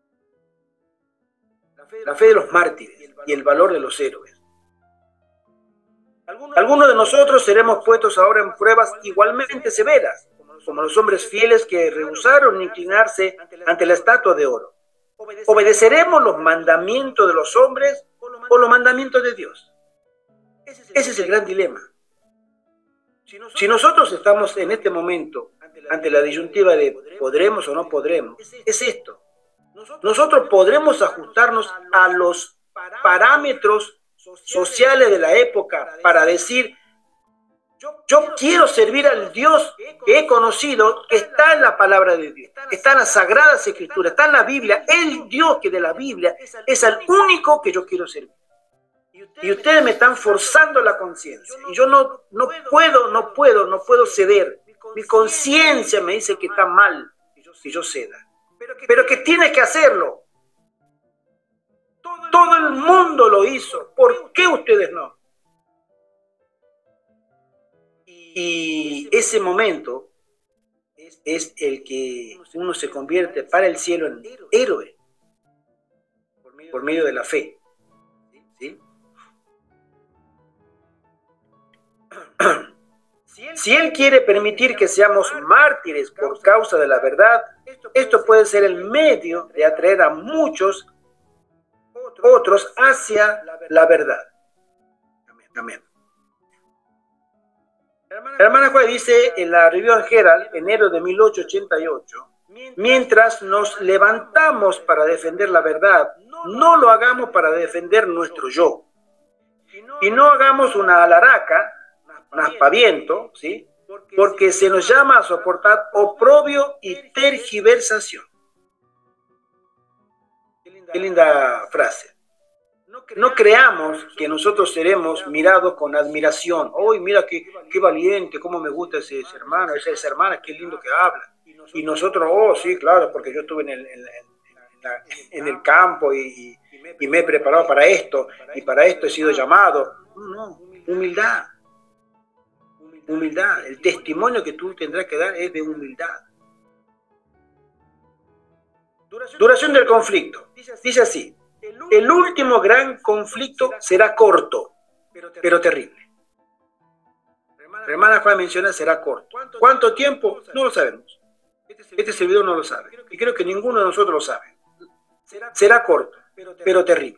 La fe de los mártires y el valor de los héroes. Algunos de nosotros seremos puestos ahora en pruebas igualmente severas, como los hombres fieles que rehusaron inclinarse ante la estatua de oro. ¿Obedeceremos los mandamientos de los hombres o los mandamientos de Dios? Ese es el gran dilema. Si nosotros estamos en este momento ante la disyuntiva de podremos o no podremos, es esto. Nosotros podremos ajustarnos a los parámetros sociales de la época para decir: yo quiero servir al Dios que he conocido, que está en la palabra de Dios, está en las Sagradas Escrituras, está en la Biblia. El Dios que de la Biblia es el único que yo quiero servir. Y ustedes me están forzando la conciencia. Y yo no puedo ceder. Mi conciencia me dice que está mal que yo ceda. Pero que tiene que hacerlo. Todo el mundo lo hizo. ¿Por qué ustedes no? Y ese momento es el que uno se convierte para el cielo en héroe por medio de la fe. ¿Sí? Si Él quiere permitir que seamos mártires por causa de la verdad, esto puede ser el medio de atraer a muchos otros hacia la verdad. Amén. La hermana Juárez dice en la Review and Herald, enero de 1888, mientras nos levantamos para defender la verdad, no lo hagamos para defender nuestro yo. Y no hagamos una alaraca, un aspaviento, ¿sí? Porque se nos llama a soportar oprobio y tergiversación. Qué linda frase. No creamos que nosotros seremos mirados con admiración. ¡Uy, mira qué valiente! ¿Cómo me gusta ese hermano, esa hermana! ¡Qué lindo que habla! Y nosotros, oh, sí, claro, porque yo estuve en el campo y me he preparado para esto, y para esto he sido llamado. No, humildad. Humildad. El testimonio que tú tendrás que dar es de humildad. Duración del conflicto. Dice así: el último gran conflicto será corto, pero terrible. La hermana Juan menciona será corto. ¿Cuánto tiempo? No lo sabemos. Este servidor no lo sabe. Y creo que ninguno de nosotros lo sabe. Será corto, pero terrible.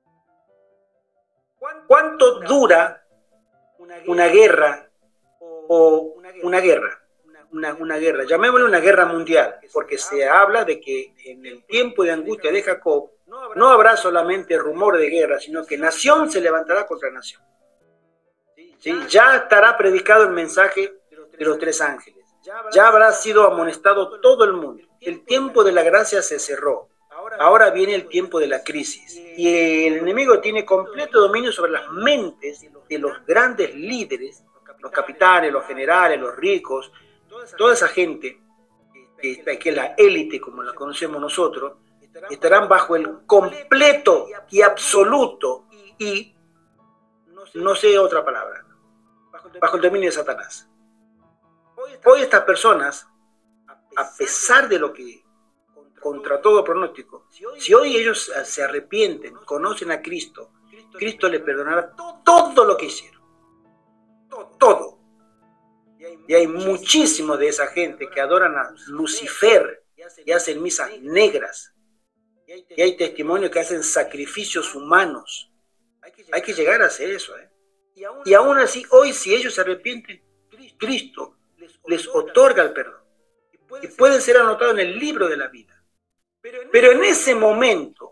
¿Cuánto dura una guerra o una guerra? Una guerra, llamémosle una guerra mundial, porque se habla de que en el tiempo de angustia de Jacob no habrá solamente rumor de guerra, sino que nación se levantará contra nación. ¿Sí? Ya estará predicado el mensaje de los tres ángeles. Ya habrá sido amonestado todo el mundo. El tiempo de la gracia se cerró. Ahora viene el tiempo de la crisis. Y el enemigo tiene completo dominio sobre las mentes de los grandes líderes, los capitanes, los generales, los ricos, toda esa gente que es la élite, como la conocemos nosotros, estarán bajo el completo y absoluto y no sé otra palabra, bajo el dominio de Satanás. Hoy estas personas, a pesar de lo que, contra todo pronóstico, si hoy ellos se arrepienten, conocen a Cristo, Cristo les perdonará todo lo que hicieron. Todo. Y hay muchísimo de esa gente que adoran a Lucifer y hacen misas negras. Y hay testimonios que hacen sacrificios humanos. Hay que llegar a hacer eso. Y aún así, hoy si ellos se arrepienten, Cristo les otorga el perdón. Y pueden ser anotados en el libro de la vida. Pero en ese momento,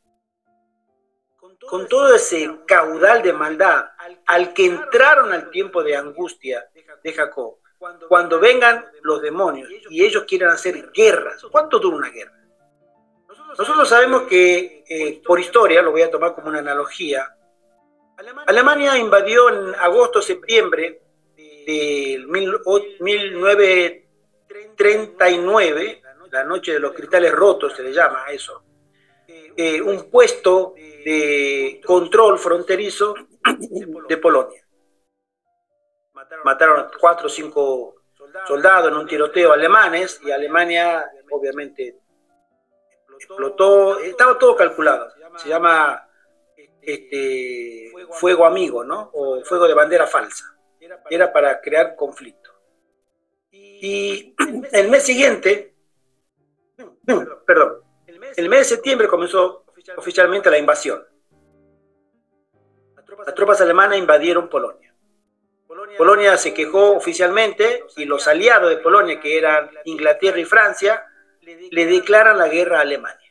con todo ese caudal de maldad al que entraron al tiempo de angustia de Jacob, cuando vengan los demonios y ellos quieran hacer guerras, ¿cuánto dura una guerra? Nosotros sabemos que, por historia, lo voy a tomar como una analogía, Alemania invadió en agosto-septiembre de 1939, la noche de los cristales rotos se le llama a eso, un puesto de control fronterizo de Polonia. Mataron a 4 o 5 soldados en un tiroteo alemanes y Alemania obviamente explotó, estaba todo calculado. Se llama fuego amigo, ¿no? O fuego de bandera falsa. Era para crear conflicto. Y el mes siguiente, el mes de septiembre comenzó oficialmente la invasión. Las tropas alemanas invadieron Polonia. Polonia se quejó oficialmente y los aliados de Polonia, que eran Inglaterra y Francia, le declaran la guerra a Alemania.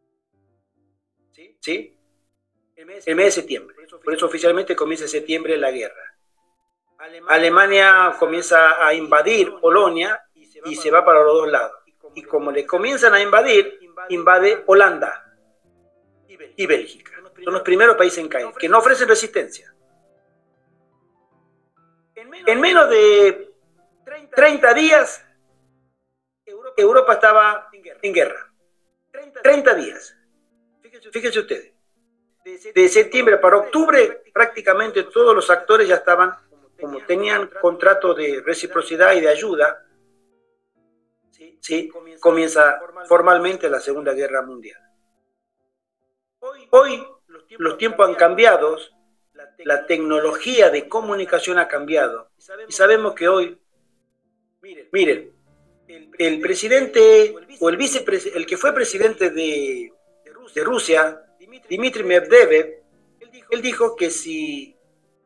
¿Sí? El mes de septiembre. Por eso oficialmente comienza en septiembre la guerra. Alemania comienza a invadir Polonia y se va para los dos lados. Y como le comienzan a invadir, invade Holanda y Bélgica. Son los primeros países en caer, que no ofrecen resistencia. En menos de 30 días, Europa estaba en guerra. 30 días. Fíjense ustedes. De septiembre para octubre, prácticamente todos los actores ya estaban como tenían contrato de reciprocidad y de ayuda, ¿sí? Comienza formalmente la Segunda Guerra Mundial. Hoy los tiempos han cambiado, la tecnología de comunicación ha cambiado y sabemos que hoy, miren, el presidente o el que fue presidente de Rusia, Dmitry Medvedev, él dijo que si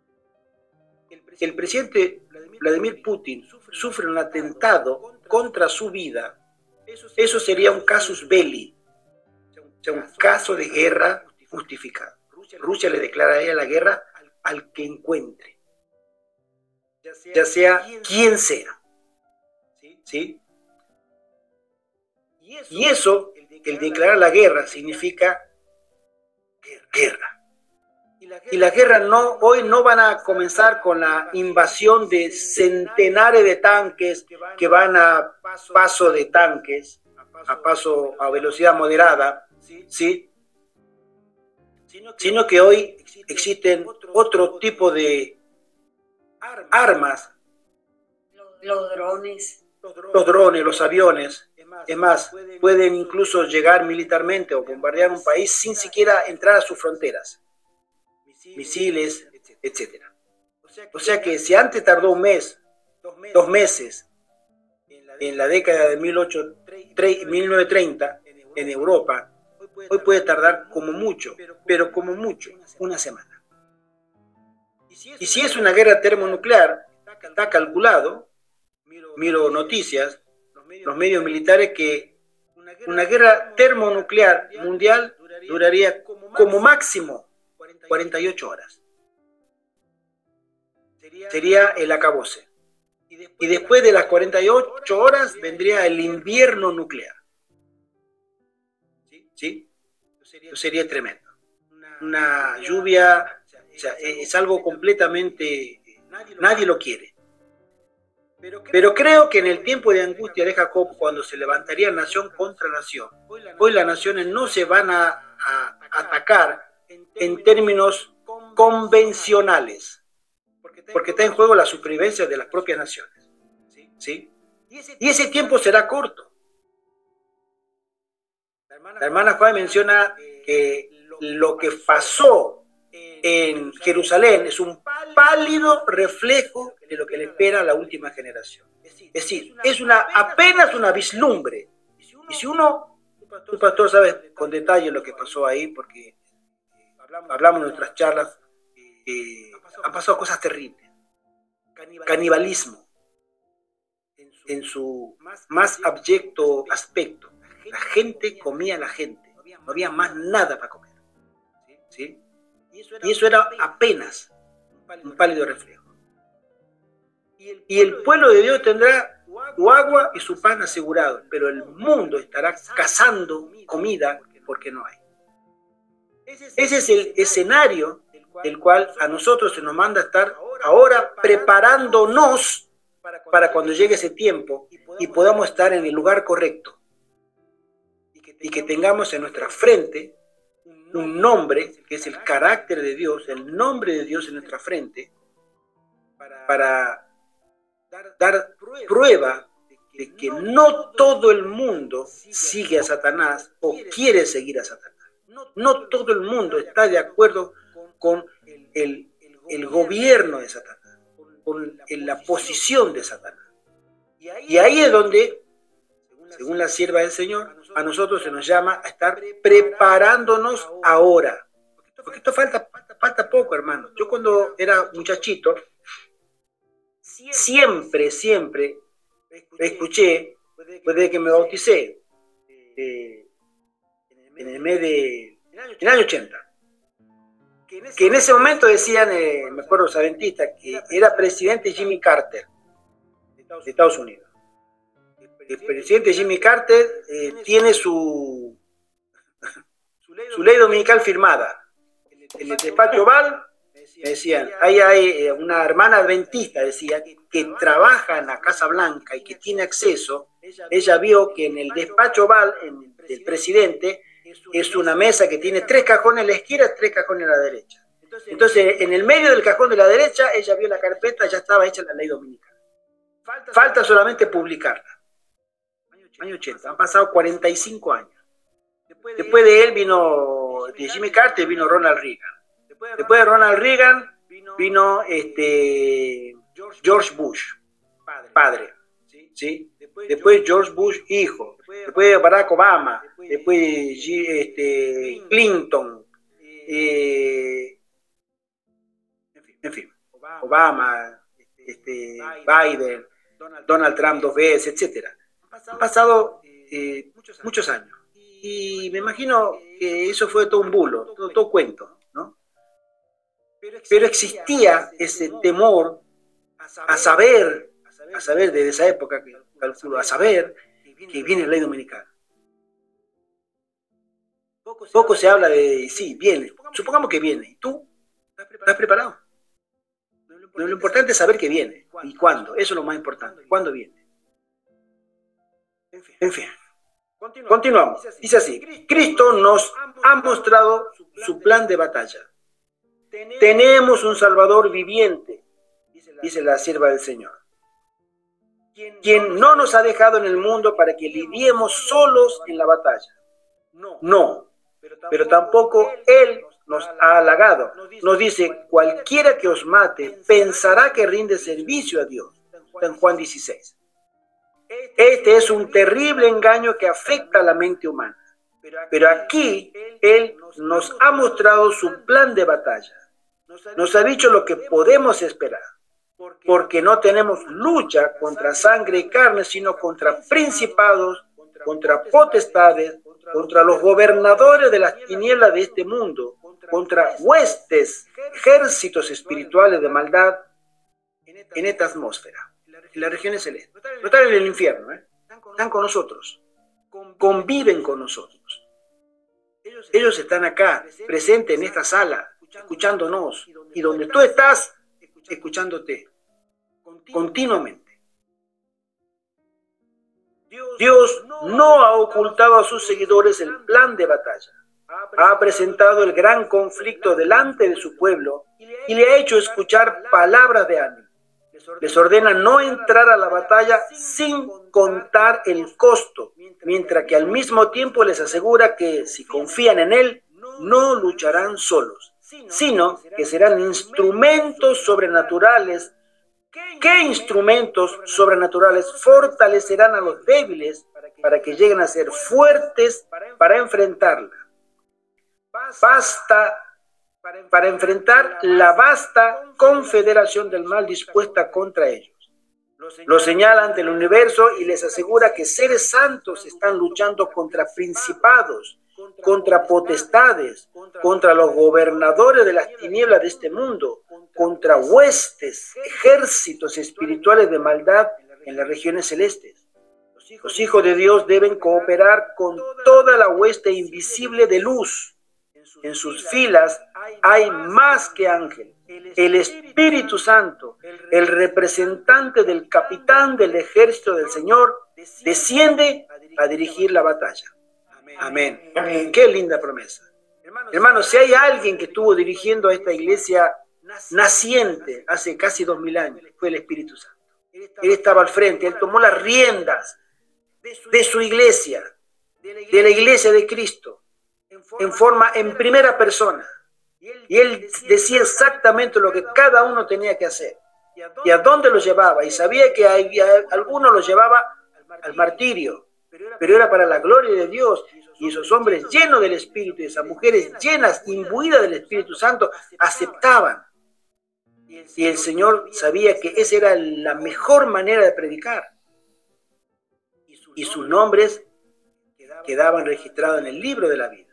el presidente Vladimir Putin sufre un atentado contra su vida, eso sería un casus belli, o sea, un caso de guerra justificado. Rusia le declararía la guerra al que encuentre, ya sea quien sea. ¿Sí? Y eso, el declarar la guerra, significa guerra. Y las guerras hoy no van a comenzar con la invasión de centenares de tanques que van a paso de tanques, a velocidad moderada, ¿sí? Sino que hoy existen otro tipo de armas. Los drones. Los drones, los aviones, es más, pueden incluso llegar militarmente o bombardear un país sin siquiera entrar a sus fronteras. Misiles, etc. O sea que si antes tardó un mes, 2 meses, en la década de 1930, en Europa, hoy puede tardar como mucho, pero como mucho, una semana. Y si es una guerra termonuclear, está calculado, miro noticias, los medios militares, que una guerra termonuclear mundial duraría como máximo 48 horas. Sería el acabose. Y después de las 48 horas vendría el invierno nuclear. ¿Sí? Eso sería tremendo. Una lluvia, o sea, es algo completamente, nadie lo quiere. Pero creo que en el tiempo de angustia de Jacob, cuando se levantaría nación contra nación, hoy las naciones no se van a atacar en términos convencionales, porque está en juego la supervivencia de las propias naciones. ¿Sí? Y ese tiempo será corto. La hermana Juan menciona que lo que pasó en Jerusalén es un pálido reflejo de lo que le espera a la última generación. Es decir, es apenas una vislumbre. Y si tu pastor sabe con detalle lo que pasó ahí, porque hablamos en nuestras charlas, han pasado cosas terribles. Canibalismo, en su más abyecto aspecto. La gente comía a la gente, no había más nada para comer. ¿Sí? Y eso era apenas un pálido reflejo. Y el pueblo de Dios tendrá su agua y su pan asegurado, pero el mundo estará cazando comida porque no hay. Ese es el escenario del cual a nosotros se nos manda estar ahora preparándonos para cuando llegue ese tiempo y podamos estar en el lugar correcto. Y que tengamos en nuestra frente un nombre, que es el carácter de Dios, el nombre de Dios en nuestra frente, para dar prueba de que no todo el mundo sigue a Satanás o quiere seguir a Satanás. No todo el mundo está de acuerdo con el gobierno de Satanás, con la posición de Satanás. Y ahí es donde, según la sierva del Señor, a nosotros se nos llama a estar preparándonos ahora. Porque esto falta poco, hermano. Yo cuando era muchachito, siempre escuché, desde que me bauticé, en el mes del año 80, que en ese momento decían, me acuerdo los adventistas, que era presidente Jimmy Carter de Estados Unidos. El presidente Jimmy Carter tiene su ley dominical firmada. En el despacho Oval, me decían, hay una hermana adventista, decía, que trabaja en la Casa Blanca y que tiene acceso. Ella vio que en el despacho Oval del presidente es una mesa que tiene 3 cajones a la izquierda, 3 cajones a la derecha. Entonces, en el medio del cajón de la derecha, ella vio la carpeta, ya estaba hecha la ley dominical. Falta solamente publicarla. Año 80, han pasado 45 años. Después de él de Jimmy Carter, vino Ronald Reagan. Después de Ronald Reagan, vino George Bush, padre. ¿Sí? Después George Bush, hijo. Después de Barack Obama. Después Clinton. En fin, Obama, Biden, Donald Trump 2 veces, etc. Han pasado muchos años. Y me imagino que eso fue todo un bulo, todo cuento, ¿no? Pero existía ese temor a saber desde esa época, calculo, a saber que viene la ley dominical. Poco se habla de, sí, viene, supongamos que viene. ¿Y tú? ¿Estás preparado? Lo importante es saber que viene y cuándo, eso es lo más importante, cuándo viene. En fin, continuamos. Dice así, Cristo nos ha mostrado su plan de batalla. Tenemos un Salvador viviente, dice la sierva del Señor, quien no nos ha dejado en el mundo para que lidiemos solos en la batalla. No, pero tampoco Él nos ha halagado. Nos dice, cualquiera que os mate pensará que rinde servicio a Dios. Está en Juan 16. Este es un terrible engaño que afecta a la mente humana. Pero aquí Él nos ha mostrado su plan de batalla. Nos ha dicho lo que podemos esperar. Porque no tenemos lucha contra sangre y carne, sino contra principados, contra potestades, contra los gobernadores de las tinieblas de este mundo, contra huestes, ejércitos espirituales de maldad en esta atmósfera, en las regiones celestes. No están en el infierno, están con nosotros, conviven con nosotros. Ellos están acá, presentes en esta sala, escuchándonos, y donde tú estás, escuchándote continuamente. Dios no ha ocultado a sus seguidores el plan de batalla. Ha presentado el gran conflicto delante de su pueblo y le ha hecho escuchar palabras de ánimo. Les ordena no entrar a la batalla sin contar el costo, mientras que al mismo tiempo les asegura que si confían en Él, no lucharán solos, sino que serán instrumentos sobrenaturales. ¿Qué instrumentos sobrenaturales fortalecerán a los débiles para que lleguen a ser fuertes para enfrentarla? Para enfrentar la vasta confederación del mal dispuesta contra ellos. Lo señala ante el universo y les asegura que seres santos están luchando contra principados, contra potestades, contra los gobernadores de las tinieblas de este mundo, contra huestes, ejércitos espirituales de maldad en las regiones celestes. Los hijos de Dios deben cooperar con toda la hueste invisible de luz. En sus filas hay más que ángel. El Espíritu Santo, el representante del capitán del ejército del Señor, desciende a dirigir la batalla. Amén. Amén. Qué linda promesa. Hermanos, si hay alguien que estuvo dirigiendo a esta iglesia naciente hace casi 2000 años, fue el Espíritu Santo. Él estaba al frente, Él tomó las riendas de su iglesia, de la iglesia de Cristo, en primera persona. Y Él decía exactamente lo que cada uno tenía que hacer y a dónde lo llevaba. Y sabía que algunos lo llevaba al martirio, pero era para la gloria de Dios. Y esos hombres llenos del Espíritu y esas mujeres llenas, imbuidas del Espíritu Santo, aceptaban. Y el Señor sabía que esa era la mejor manera de predicar. Y sus nombres quedaban registrados en el libro de la vida.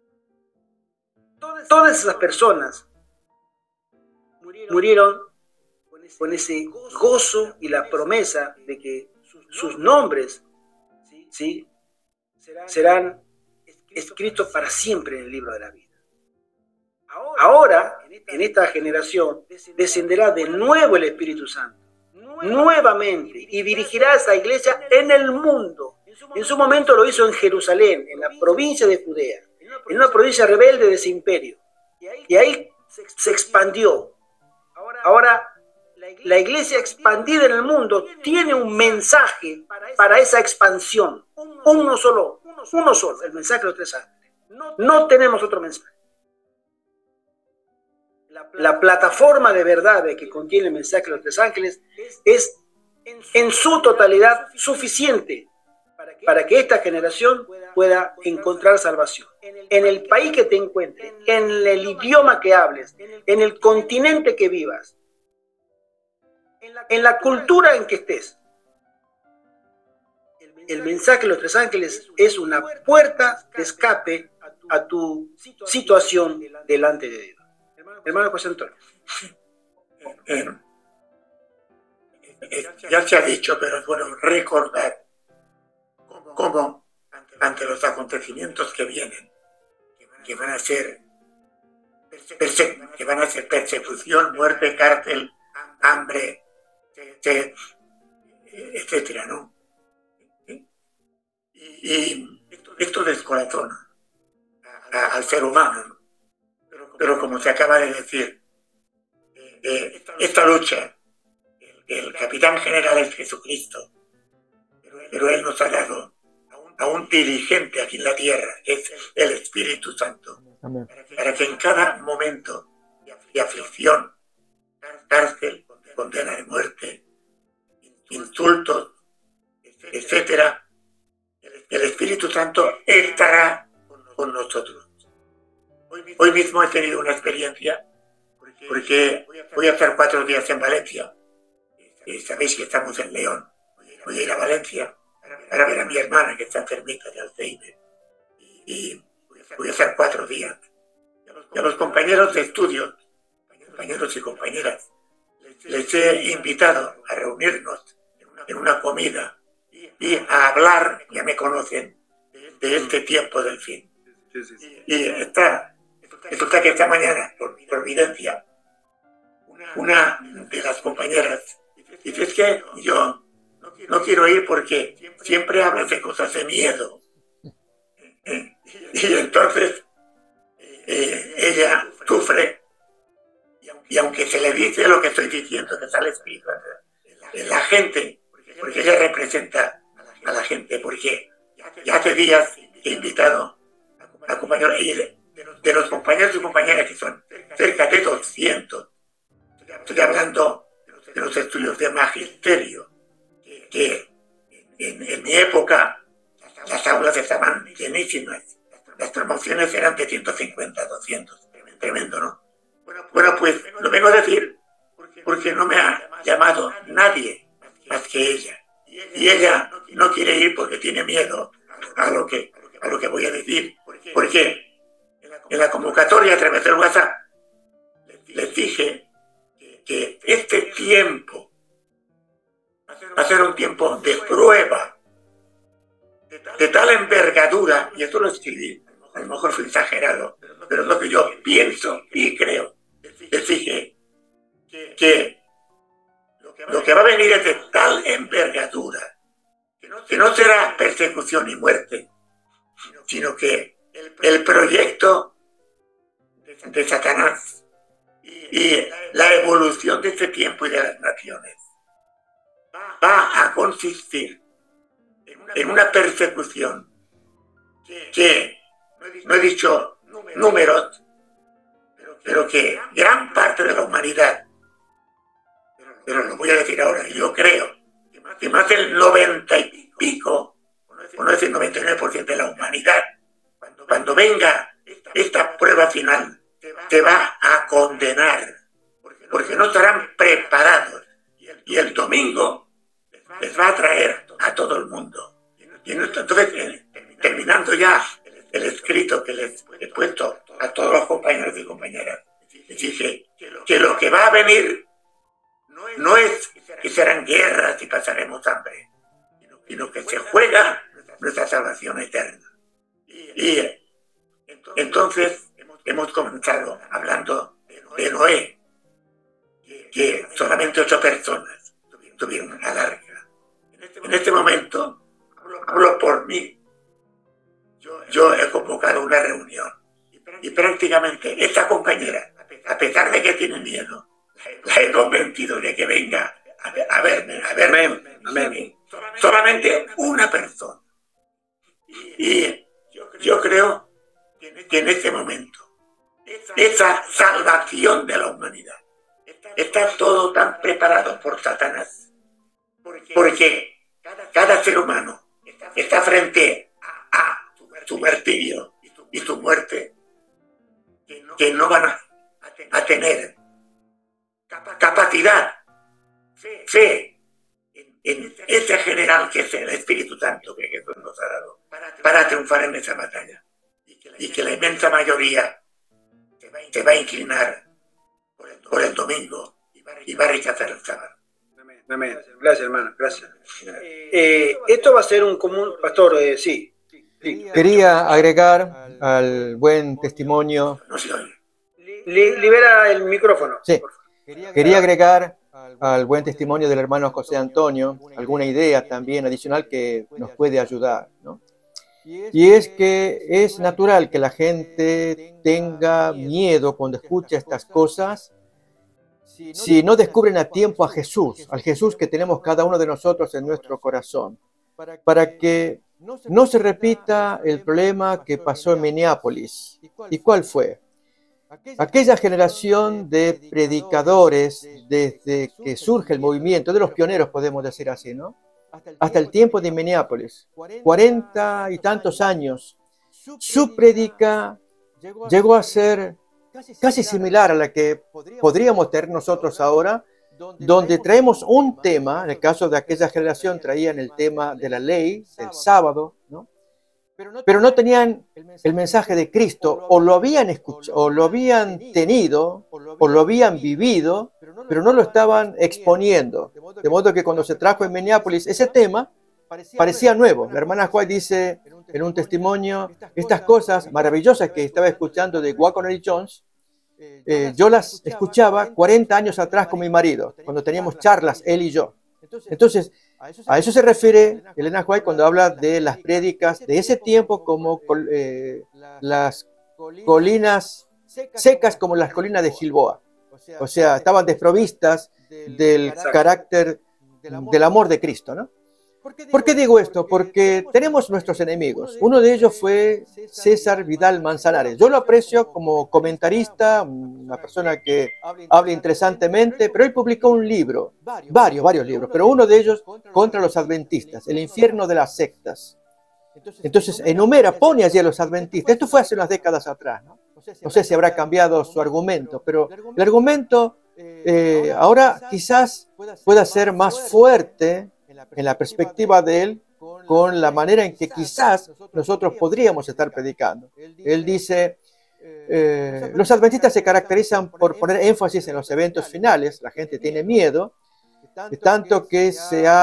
Todas esas personas murieron con ese gozo y la promesa de que sus nombres, ¿sí?, serán escritos para siempre en el libro de la vida. Ahora, en esta generación, descenderá de nuevo el Espíritu Santo, nuevamente, y dirigirá a esa iglesia en el mundo. En su momento lo hizo en Jerusalén, en la provincia de Judea, en una provincia rebelde de ese imperio. Y ahí se expandió. Ahora, la iglesia expandida en el mundo tiene un mensaje para esa expansión. Uno solo, el mensaje de los tres ángeles. No tenemos otro mensaje. La plataforma de verdades que contiene el mensaje de los tres ángeles es en su totalidad suficiente para que esta generación pueda encontrar salvación. En el país que te encuentres, en el idioma que hables, en el continente que vivas, en la cultura en que estés. El mensaje de los tres ángeles es una puerta de escape a tu situación delante de Dios. Hermano José Antonio. Ya se ha dicho, pero es bueno recordar cómo ante los acontecimientos que vienen, que van a ser persecución, muerte, cárcel, hambre, etcétera, ¿no? Y esto descorazona al ser humano, ¿no? Pero como se acaba de decir, esta lucha, el capitán general es Jesucristo, pero Él nos ha dado a un dirigente aquí en la tierra, que es el Espíritu Santo, Amén. para que en cada momento de aflicción, cárcel, condena de muerte, insultos, etcétera, el Espíritu Santo estará con nosotros. Hoy mismo he tenido una experiencia, porque voy a estar 4 días en Valencia. Sabéis que estamos en León. Voy a ir a Valencia para ver a mi hermana que está enfermita de Alzheimer. Y voy a estar 4 días. Y a los compañeros de estudio, compañeros y compañeras, les he invitado a reunirnos en una comida y a hablar, ya me conocen, de este tiempo del fin. Y resulta que esta mañana, por evidencia, una de las compañeras dice: es que yo no quiero ir porque siempre hablas de cosas de miedo. Y entonces ella sufre, y aunque se le dice lo que estoy diciendo, que sale escrito en la gente, porque ella representa a la gente, porque ya hace días he invitado a compañeros, y de los compañeros y compañeras que son cerca de 200, estoy hablando de los estudios de magisterio, que en mi época las aulas estaban llenísimas, las promociones eran de 150, 200, tremendo, ¿no? Bueno, pues lo vengo a decir porque no me ha llamado nadie más que ella. Y ella no quiere ir porque tiene miedo a lo que voy a decir. Porque en la convocatoria a través del WhatsApp les dije que este tiempo va a ser un tiempo de prueba, de tal envergadura, y esto lo escribí, a lo mejor fue exagerado, pero es lo que yo pienso y creo. Les dije que lo que va a venir es de tal envergadura, que no será persecución y muerte, sino que el proyecto de Satanás y la evolución de este tiempo y de las naciones va a consistir en una persecución que no he dicho números, pero que gran parte de la humanidad, pero lo voy a decir ahora, yo creo que más del 90 y pico, por no decir 99% de la humanidad, cuando venga esta prueba final, te va a condenar, porque no estarán preparados, y el domingo les va a traer a todo el mundo. Y entonces, terminando ya el escrito que les he puesto a todos los compañeros y compañeras, les dije que lo que va a venir no es que serán guerras y pasaremos hambre, sino que se juega nuestra salvación eterna. Y entonces hemos comenzado hablando de Noé, que solamente 8 personas tuvieron una larga. En este momento, hablo por mí. Yo he convocado una reunión y prácticamente esta compañera, a pesar de que tiene miedo, la he convencido de que venga a verme. Amén. Solamente una persona. Y yo creo que en este momento, esa salvación de la humanidad, está todo tan preparado por Satanás, porque cada ser humano está frente a su martirio y su muerte, que no van a tener capacidad, fe en ese general que es el Espíritu Santo que Jesús nos ha dado para triunfar en esa batalla, y que la inmensa mayoría se va a inclinar por el domingo y va a rechazar el sábado. Amén. Gracias, hermano. Gracias. Esto va a ser un común, pastor, sí. Quería agregar al buen testimonio. No se oye. Libera el micrófono. Sí, quería agregar al buen testimonio del hermano José Antonio alguna idea también adicional que nos puede ayudar, ¿no? Y es que es natural que la gente tenga miedo cuando escucha estas cosas si no descubren a tiempo a Jesús, al Jesús que tenemos cada uno de nosotros en nuestro corazón, para que no se repita el problema que pasó en Minneapolis. ¿Y cuál fue? Aquella generación de predicadores, desde que surge el movimiento, de los pioneros, podemos decir así, ¿no? Hasta el tiempo de Minneapolis, 40 y tantos años, su prédica llegó a ser casi similar a la que podríamos tener nosotros ahora, donde traemos un tema, en el caso de aquella generación traían el tema de la ley, del sábado, ¿no? Pero no tenían el mensaje de Cristo, o lo habían escuchado, o lo habían tenido, o lo habían vivido, pero no lo estaban exponiendo. De modo que cuando se trajo en Minneapolis ese tema, parecía nuevo. La hermana White dice en un testimonio, estas cosas maravillosas que estaba escuchando de Waggoner y Jones, yo las escuchaba 40 años atrás con mi marido, cuando teníamos charlas, él y yo. Entonces, a eso se refiere Elena White cuando habla de las prédicas de ese tiempo como las colinas secas como las colinas de Gilboa. O sea, estaban desprovistas del carácter del amor de Cristo, ¿no? ¿Por qué digo esto? Porque tenemos nuestros enemigos. Uno de ellos fue César Vidal Manzanares. Yo lo aprecio como comentarista, una persona que habla interesantemente, pero él publicó un libro, varios libros, pero uno de ellos contra los adventistas, el infierno de las sectas. Entonces enumera, pone allí a los adventistas. Esto fue hace unas décadas atrás, ¿no? No sé si habrá cambiado su argumento, pero el argumento ahora quizás pueda ser más fuerte en la perspectiva de él, con la manera en que quizás nosotros podríamos estar predicando. Él dice, los adventistas se caracterizan por poner énfasis en los eventos finales, la gente tiene miedo, tanto que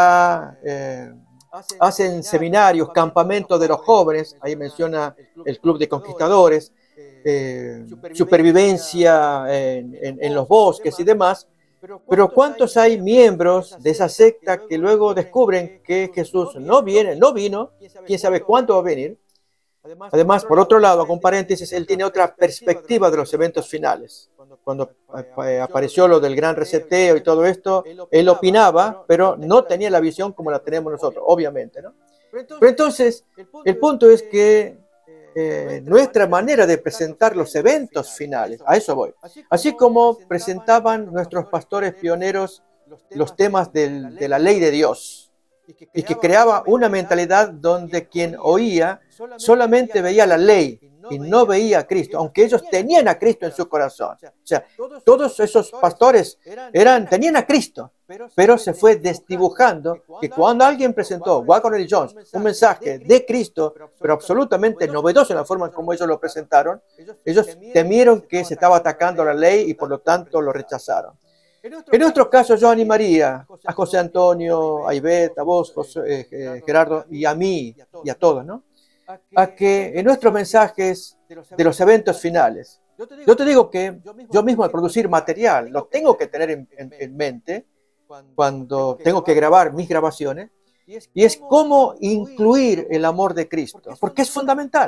hacen seminarios, campamentos de los jóvenes, ahí menciona el Club de Conquistadores, supervivencia en los bosques y demás. Pero ¿cuántos hay miembros de esa secta que luego descubren que Jesús no vino, quién sabe cuánto va a venir? Además, por otro lado, hago un paréntesis, él tiene otra perspectiva de los eventos finales. Cuando apareció lo del gran reseteo y todo esto, él opinaba, pero no tenía la visión como la tenemos nosotros, obviamente, ¿no? Pero entonces, el punto es que nuestra manera de presentar los eventos finales, a eso voy. Así como presentaban nuestros pastores pioneros los temas de la ley de Dios, y que creaba una mentalidad donde quien oía solamente veía la ley y no veía a Cristo, aunque ellos tenían a Cristo en su corazón. O sea, todos esos pastores tenían a Cristo, pero se fue desdibujando que cuando alguien presentó, Waggoner y Jones, un mensaje de Cristo, pero absolutamente novedoso en la forma como ellos lo presentaron, ellos temieron que se estaba atacando la ley y por lo tanto lo rechazaron. En nuestro caso, yo animaría a José Antonio, a Ivette, a vos, Gerardo, y a mí, y a todos, ¿no? A que en nuestros mensajes de los eventos finales, yo te digo que yo mismo al producir material, lo tengo que tener en mente cuando tengo que grabar mis grabaciones, y es cómo incluir el amor de Cristo, porque es fundamental.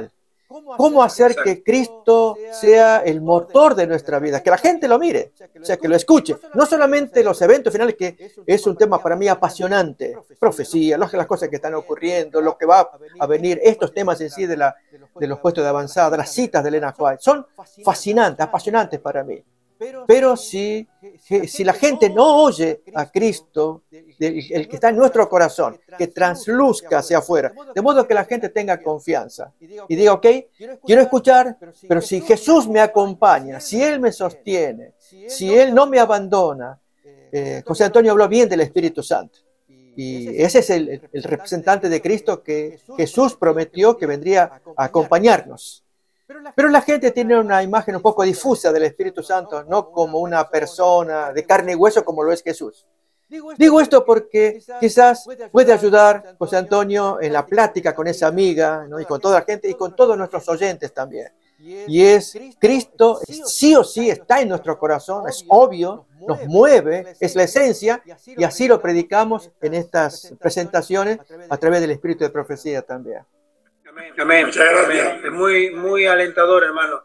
cómo hacer que Cristo sea el motor de nuestra vida, que la gente lo mire, o sea, que lo escuche. No solamente los eventos finales, que es un tema para mí apasionante, profecía, las cosas que están ocurriendo, lo que va a venir, estos temas en sí de los puestos de avanzada, las citas de Elena White, son fascinantes, apasionantes para mí. Pero si la gente no oye a Cristo, el que está en nuestro corazón, que transluzca hacia afuera, de modo que la gente tenga confianza y diga, ok, quiero escuchar, pero si Jesús me acompaña, si Él me sostiene, si Él no me abandona, José Antonio habló bien del Espíritu Santo. Y ese es el representante de Cristo que Jesús prometió que vendría a acompañarnos. Pero la gente tiene una imagen un poco difusa del Espíritu Santo, no como una persona de carne y hueso como lo es Jesús. Digo esto porque quizás puede ayudar José Antonio en la plática con esa amiga, ¿no? Y con toda la gente y con todos nuestros oyentes también. Y es Cristo, sí o sí está en nuestro corazón, es obvio, nos mueve, es la esencia, y así lo predicamos en estas presentaciones a través del espíritu de profecía también. Amén. Muchas gracias. Es muy alentador, hermano.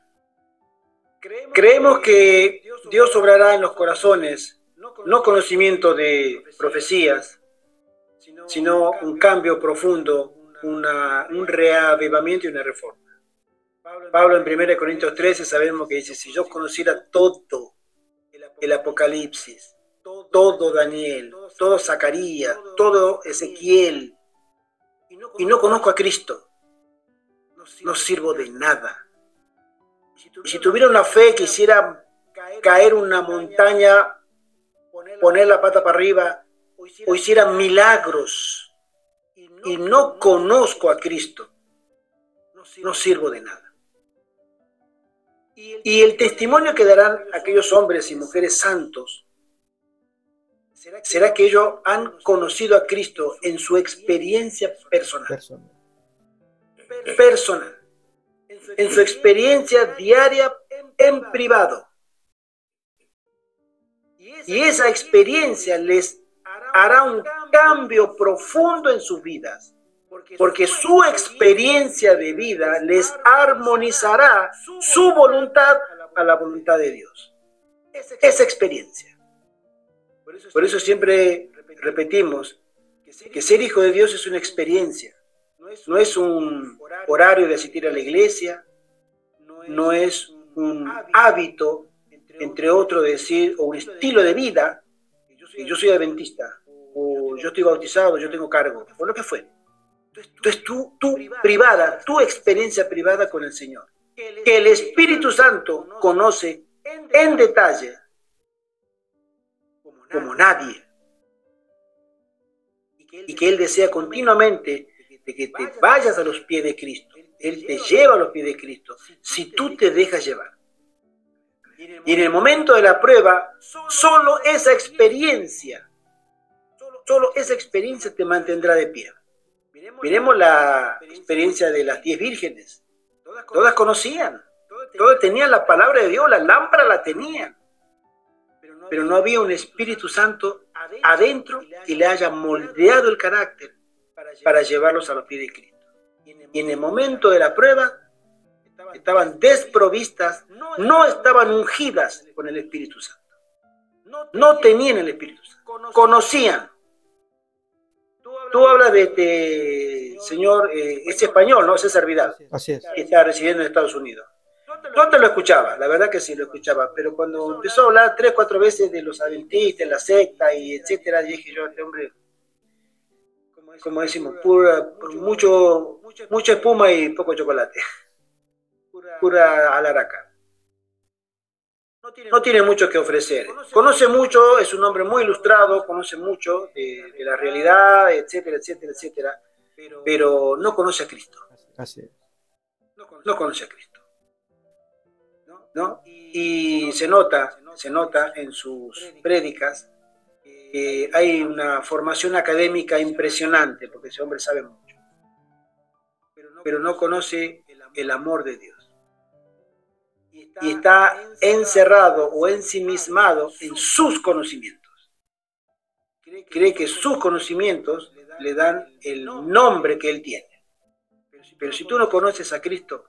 Creemos que Dios obrará en los corazones, no conocimiento de profecías, sino un cambio profundo, un reavivamiento y una reforma. Pablo en 1 Corintios 13 sabemos que dice, si yo conociera todo el Apocalipsis, todo Daniel, todo Zacarías, todo Ezequiel, y no conozco a Cristo, no sirvo de nada. Y si tuviera una fe que hiciera caer una montaña, poner la pata para arriba, o hiciera milagros, y no conozco a Cristo, no sirvo de nada. Y el testimonio que darán aquellos hombres y mujeres santos será que ellos han conocido a Cristo en su experiencia personal. En su experiencia diaria en privado. Y esa experiencia les hará un cambio profundo en sus vidas. Porque su experiencia de vida les armonizará su voluntad a la voluntad de Dios. Esa experiencia. Por eso siempre repetimos que ser hijo de Dios es una experiencia. No es un horario de asistir a la iglesia, no es un hábito, entre otros, decir, o un estilo de vida, que yo soy adventista, o yo estoy bautizado, yo tengo cargo, o lo que fue. Entonces tu privada, tu experiencia privada con el Señor, que el Espíritu Santo conoce en detalle como nadie, y que Él desea continuamente de que te vayas a los pies de Cristo. Él te lleva a los pies de Cristo si tú te dejas llevar. Y en el momento de la prueba, solo esa experiencia te mantendrá de pie. Miremos la experiencia de las 10 vírgenes. Todas conocían, todas tenían la palabra de Dios, la lámpara la tenían. Pero no había un Espíritu Santo adentro que le haya moldeado el carácter para llevarlos a los pies de Cristo. Y en el momento de la prueba, estaban desprovistas, no estaban ungidas con el Espíritu Santo. No tenían el Espíritu Santo, conocían. Tú hablas de este señor, es español, ¿no? César Vidal. Así es. Que está residiendo en Estados Unidos. Yo te lo escuchaba, la verdad que sí lo escuchaba, pero cuando empezó a hablar 3, 4 veces de los adventistas, la secta y etcétera, dije yo, este hombre, como decimos, mucha espuma y poco chocolate. Pura alaraca. No tiene mucho que ofrecer. Conoce mucho, es un hombre muy ilustrado, conoce mucho de la realidad, etcétera, etcétera, etcétera, pero no conoce a Cristo. Así es. No conoce a Cristo. ¿No? Y se nota en sus prédicas que hay una formación académica impresionante, porque ese hombre sabe mucho, pero no conoce el amor de Dios. Y está encerrado o ensimismado en sus conocimientos. Cree que sus conocimientos le dan el nombre que él tiene. Pero si tú no conoces a Cristo,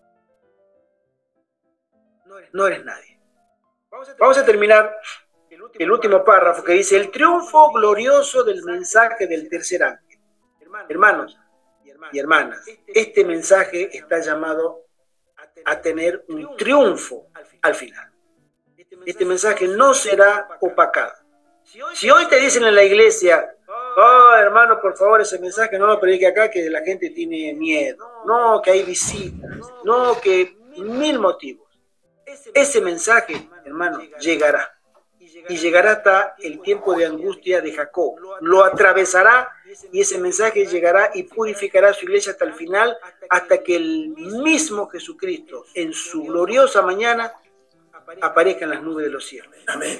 no eres nadie. Vamos a terminar el último párrafo que dice: el triunfo glorioso del mensaje del tercer ángel. Hermanos y hermanas, este mensaje está llamado a tener un triunfo al final. Este mensaje no será opacado. Si hoy te dicen en la iglesia: oh, hermano, por favor, ese mensaje no lo predique acá, que la gente tiene miedo, no, que hay visitas, no, que 1000 motivos. Ese mensaje, hermano, llegará. Y llegará hasta el tiempo de angustia de Jacob. Lo atravesará y ese mensaje llegará y purificará a su iglesia hasta el final, hasta que el mismo Jesucristo, en su gloriosa mañana, aparezca en las nubes de los cielos. Amén.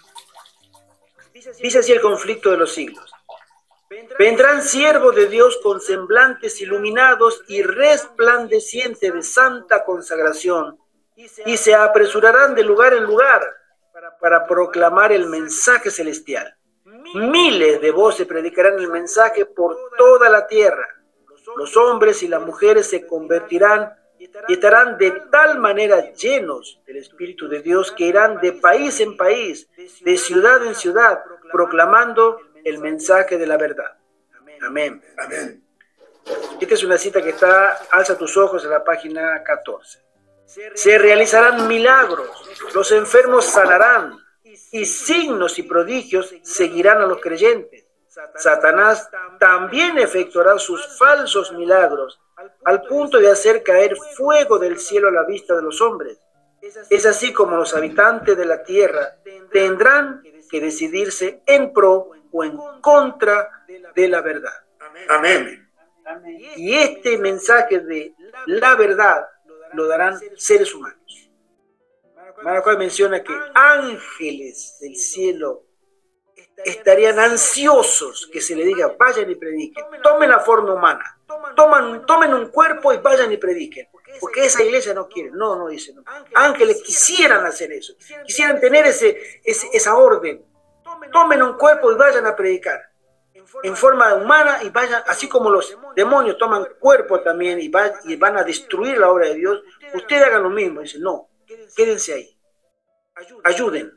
Dice así el conflicto de los siglos: vendrán siervos de Dios con semblantes iluminados y resplandecientes de santa consagración, y se apresurarán de lugar en lugar para proclamar el mensaje celestial. Miles de voces predicarán el mensaje por toda la tierra. Los hombres y las mujeres se convertirán y estarán de tal manera llenos del Espíritu de Dios que irán de país en país, de ciudad en ciudad, proclamando el mensaje de la verdad. Amén. Amén. Esta es una cita que está, alza tus ojos, en la página 14. Se realizarán milagros, los enfermos sanarán, y signos y prodigios seguirán a los creyentes. Satanás también efectuará sus falsos milagros, al punto de hacer caer fuego del cielo a la vista de los hombres. Es así como los habitantes de la tierra tendrán que decidirse en pro o en contra de la verdad. Amén. Y este mensaje de la verdad lo darán seres humanos. Maracay menciona que ángeles del cielo estarían ansiosos que se le diga: vayan y prediquen, tomen la forma humana, tomen un cuerpo y vayan y prediquen, porque esa iglesia no quiere. No, dice, no. Ángeles quisieran hacer eso, quisieran tener esa orden: tomen un cuerpo y vayan a predicar en forma humana, y vayan, así como los demonios toman cuerpo también y van a destruir la obra de Dios, ustedes hagan lo mismo. Dice: no, quédense ahí, ayuden,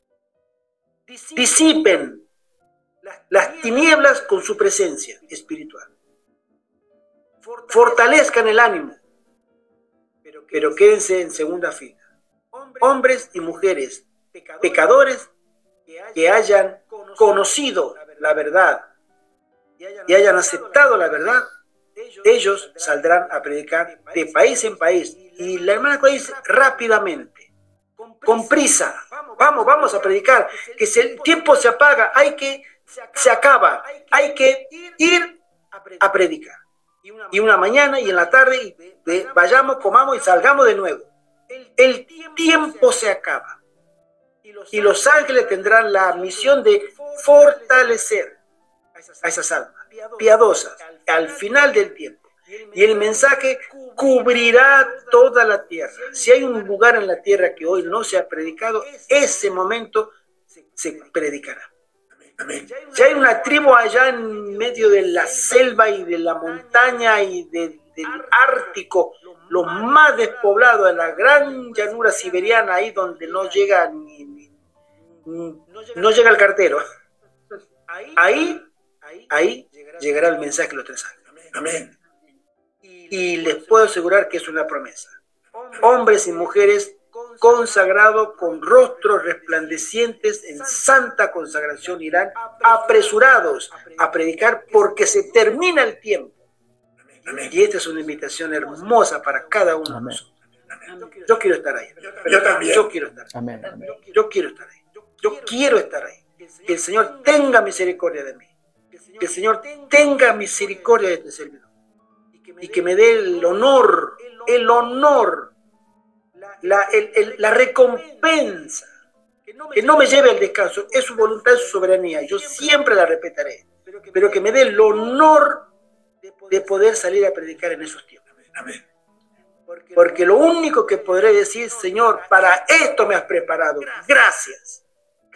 disipen las tinieblas con su presencia espiritual, fortalezcan el ánimo, pero quédense en segunda fila. Hombres y mujeres pecadores que hayan conocido la verdad y hayan aceptado la verdad, ellos saldrán a predicar de país en país. Y la hermana dice: rápidamente, con prisa, vamos a predicar, que si el tiempo se apaga, se acaba, hay que ir a predicar. Y una mañana y en la tarde, vayamos, comamos y salgamos de nuevo. El tiempo se acaba. Y los ángeles tendrán la misión de fortalecer a esas almas piadosas al final del tiempo. Y el mensaje cubrirá toda la tierra. Si hay un lugar en la tierra que hoy no se ha predicado, ese momento se predicará. Amén. Si hay una tribu allá en medio de la selva y de la montaña y del Ártico, lo más despoblado, en la gran llanura siberiana, ahí donde no llega no llega el cartero, ahí llegará el mensaje de los tres ángeles. Amén. Y les puedo asegurar que es una promesa. Hombres y mujeres consagrados con rostros resplandecientes en santa consagración irán apresurados a predicar, porque se termina el tiempo. Amén. Y esta es una invitación hermosa para cada uno de nosotros. Yo quiero estar ahí. Yo también. Yo quiero estar ahí. Amén. Yo quiero estar ahí. Yo quiero estar ahí. Que el Señor tenga misericordia de mí. Que el Señor tenga misericordia de este servidor. Y que me dé el honor, la recompensa. Que no me lleve al descanso. Es su voluntad, es su soberanía. Yo siempre la respetaré. Pero que me dé el honor de poder salir a predicar en esos tiempos. Amén. Porque lo único que podré decir: Señor, para esto me has preparado. Gracias.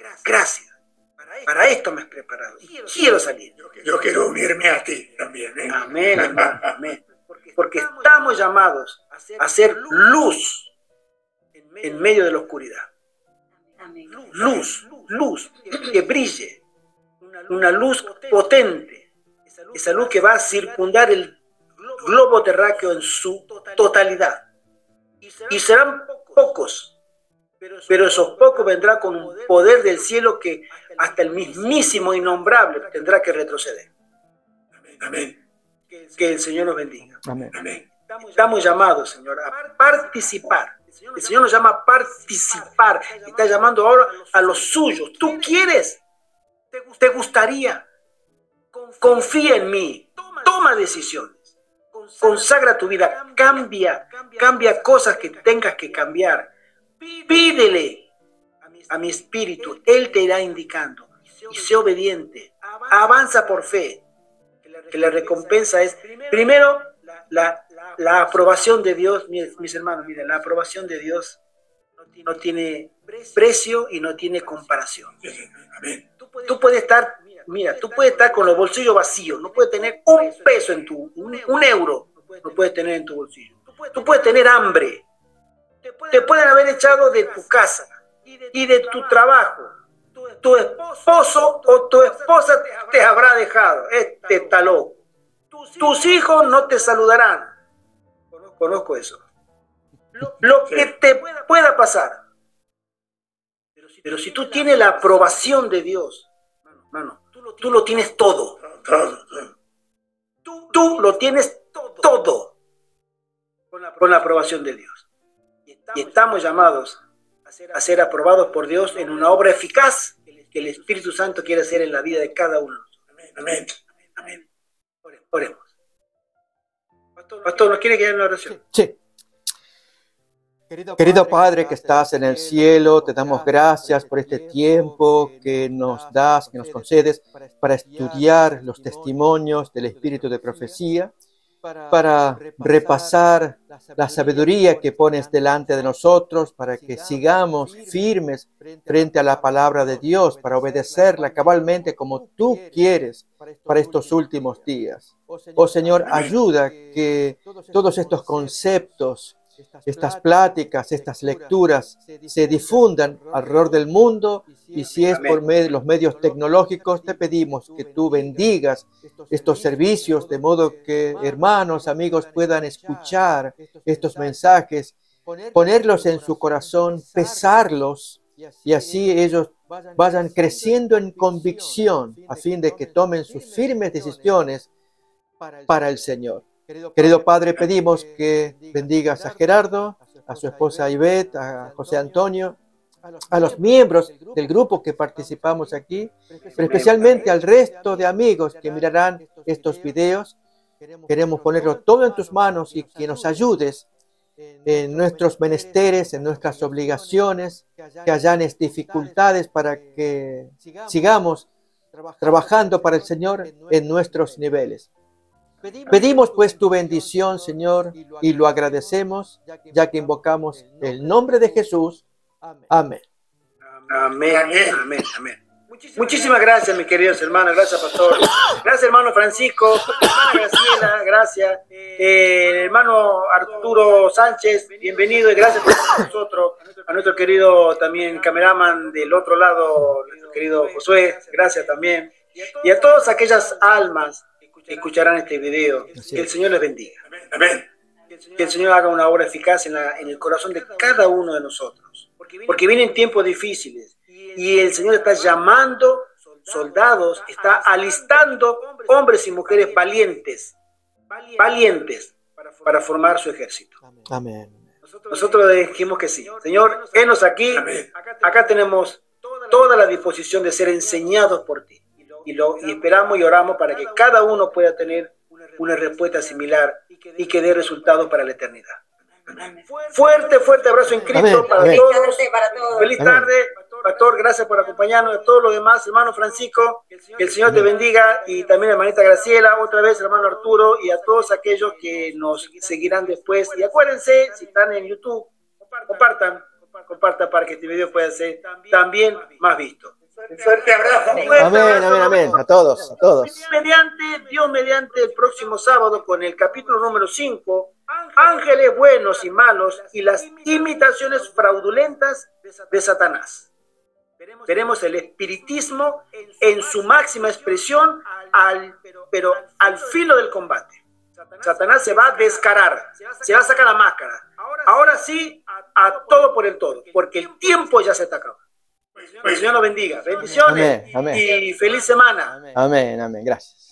Para esto me has preparado. Quiero salir. Yo quiero unirme a ti también. Amén, hermano. Amén. porque estamos llamados a ser luz en medio de la oscuridad. Amén. Luz que brille, una luz potente, esa luz que va a circundar el globo terráqueo en su totalidad. Y serán pocos, pero esos pocos vendrán con un poder del cielo que hasta el mismísimo innombrable tendrá que retroceder. Amén. Que el Señor nos bendiga. Amén. Amén. Estamos llamados, Señor, a participar. El Señor nos llama a participar. Está llamando ahora a los suyos. ¿Tú quieres? ¿Te gustaría? Confía en mí. Toma decisiones. Consagra tu vida. Cambia cosas que tengas que cambiar. Pídele a mi espíritu. Él te irá indicando. Y sé obediente. Avanza por fe. Que la recompensa es, primero, la aprobación de Dios. Mis hermanos, miren, la aprobación de Dios no tiene precio y no tiene comparación. Amén. Tú puedes estar con los bolsillos vacíos, no puedes tener un peso un euro, no puedes tener en tu bolsillo. Tú puedes tener hambre, te pueden haber echado de tu casa y de tu trabajo. Tu esposo o tu esposa te habrá dejado. Este está loco. Tus hijos no te saludarán. Conozco eso. Lo que te pueda pasar. Pero si tú tienes la aprobación de Dios, hermano, tú lo tienes todo. Tú lo tienes todo con la aprobación de Dios. Y estamos llamados a ser aprobados por Dios en una obra eficaz que el Espíritu Santo quiere hacer en la vida de cada uno. Amén. Amén. Oremos. Pastor, ¿nos quiere quedar en la oración? Sí. Querido Padre que estás en el cielo, te damos gracias por este tiempo que nos das, que nos concedes para estudiar los testimonios del Espíritu de Profecía, para repasar la sabiduría que pones delante de nosotros, para que sigamos firmes frente a la palabra de Dios, para obedecerla cabalmente como tú quieres para estos últimos días. Oh Señor, ayuda que todos estos conceptos, estas pláticas, estas lecturas se difundan alrededor del mundo, y si es por los medios tecnológicos, te pedimos que tú bendigas estos servicios de modo que hermanos, amigos puedan escuchar estos mensajes, ponerlos en su corazón, pesarlos, y así ellos vayan creciendo en convicción a fin de que tomen sus firmes decisiones para el Señor. Querido Padre, pedimos que bendigas a Gerardo, a su esposa Ivette, a José Antonio, a los miembros del grupo que participamos aquí, pero especialmente al resto de amigos que mirarán estos videos. Queremos ponerlo todo en tus manos y que nos ayudes en nuestros menesteres, en nuestras obligaciones, que hallanes dificultades para que sigamos trabajando para el Señor en nuestros niveles. Pedimos pues tu bendición, Señor, y lo agradecemos, ya que invocamos el nombre de Jesús. Amén. Amén. Muchísimas gracias, mis queridos hermanos. Gracias, pastor. Gracias, hermano Francisco. Hermana Graciela, gracias. Hermano Arturo Sánchez, bienvenido y gracias por estar con nosotros. A nuestro querido también cameraman del otro lado, nuestro querido Josué, gracias también. Y a todas aquellas almas que escucharán este video, que el Señor les bendiga. Amén. Que el Señor haga una obra eficaz en el corazón de cada uno de nosotros. Porque vienen tiempos difíciles y el Señor está llamando soldados, está alistando hombres y mujeres valientes para formar su ejército. Amén. Nosotros dijimos que sí. Señor, henos aquí. Amén. Acá tenemos toda la disposición de ser enseñados por ti. Y esperamos y oramos para que cada uno pueda tener una respuesta similar y que dé resultados para la eternidad. Fuerte abrazo en Cristo. Amén. Para Amén. todos. Para todos. Feliz Amén. tarde, pastor. Gracias por acompañarnos. A todos los demás, hermano Francisco, que el Señor te bendiga. Y también hermanita Graciela, otra vez hermano Arturo, y a todos aquellos que nos seguirán después. Y acuérdense, si están en YouTube, compartan para que este video pueda ser también más visto. Un fuerte abrazo. Amén, amén, amén. A todos, a todos. Dios mediante el próximo sábado con el capítulo número 5, ángeles buenos y malos y las imitaciones fraudulentas de Satanás. Veremos el espiritismo en su máxima expresión, pero al filo del combate. Satanás se va a descarar, se va a sacar la máscara. Ahora sí, a todo por el todo, porque el tiempo ya se está acabando. El Señor nos bendiga. Bendiciones Amén, amén. y feliz semana. Amén, amén. Gracias.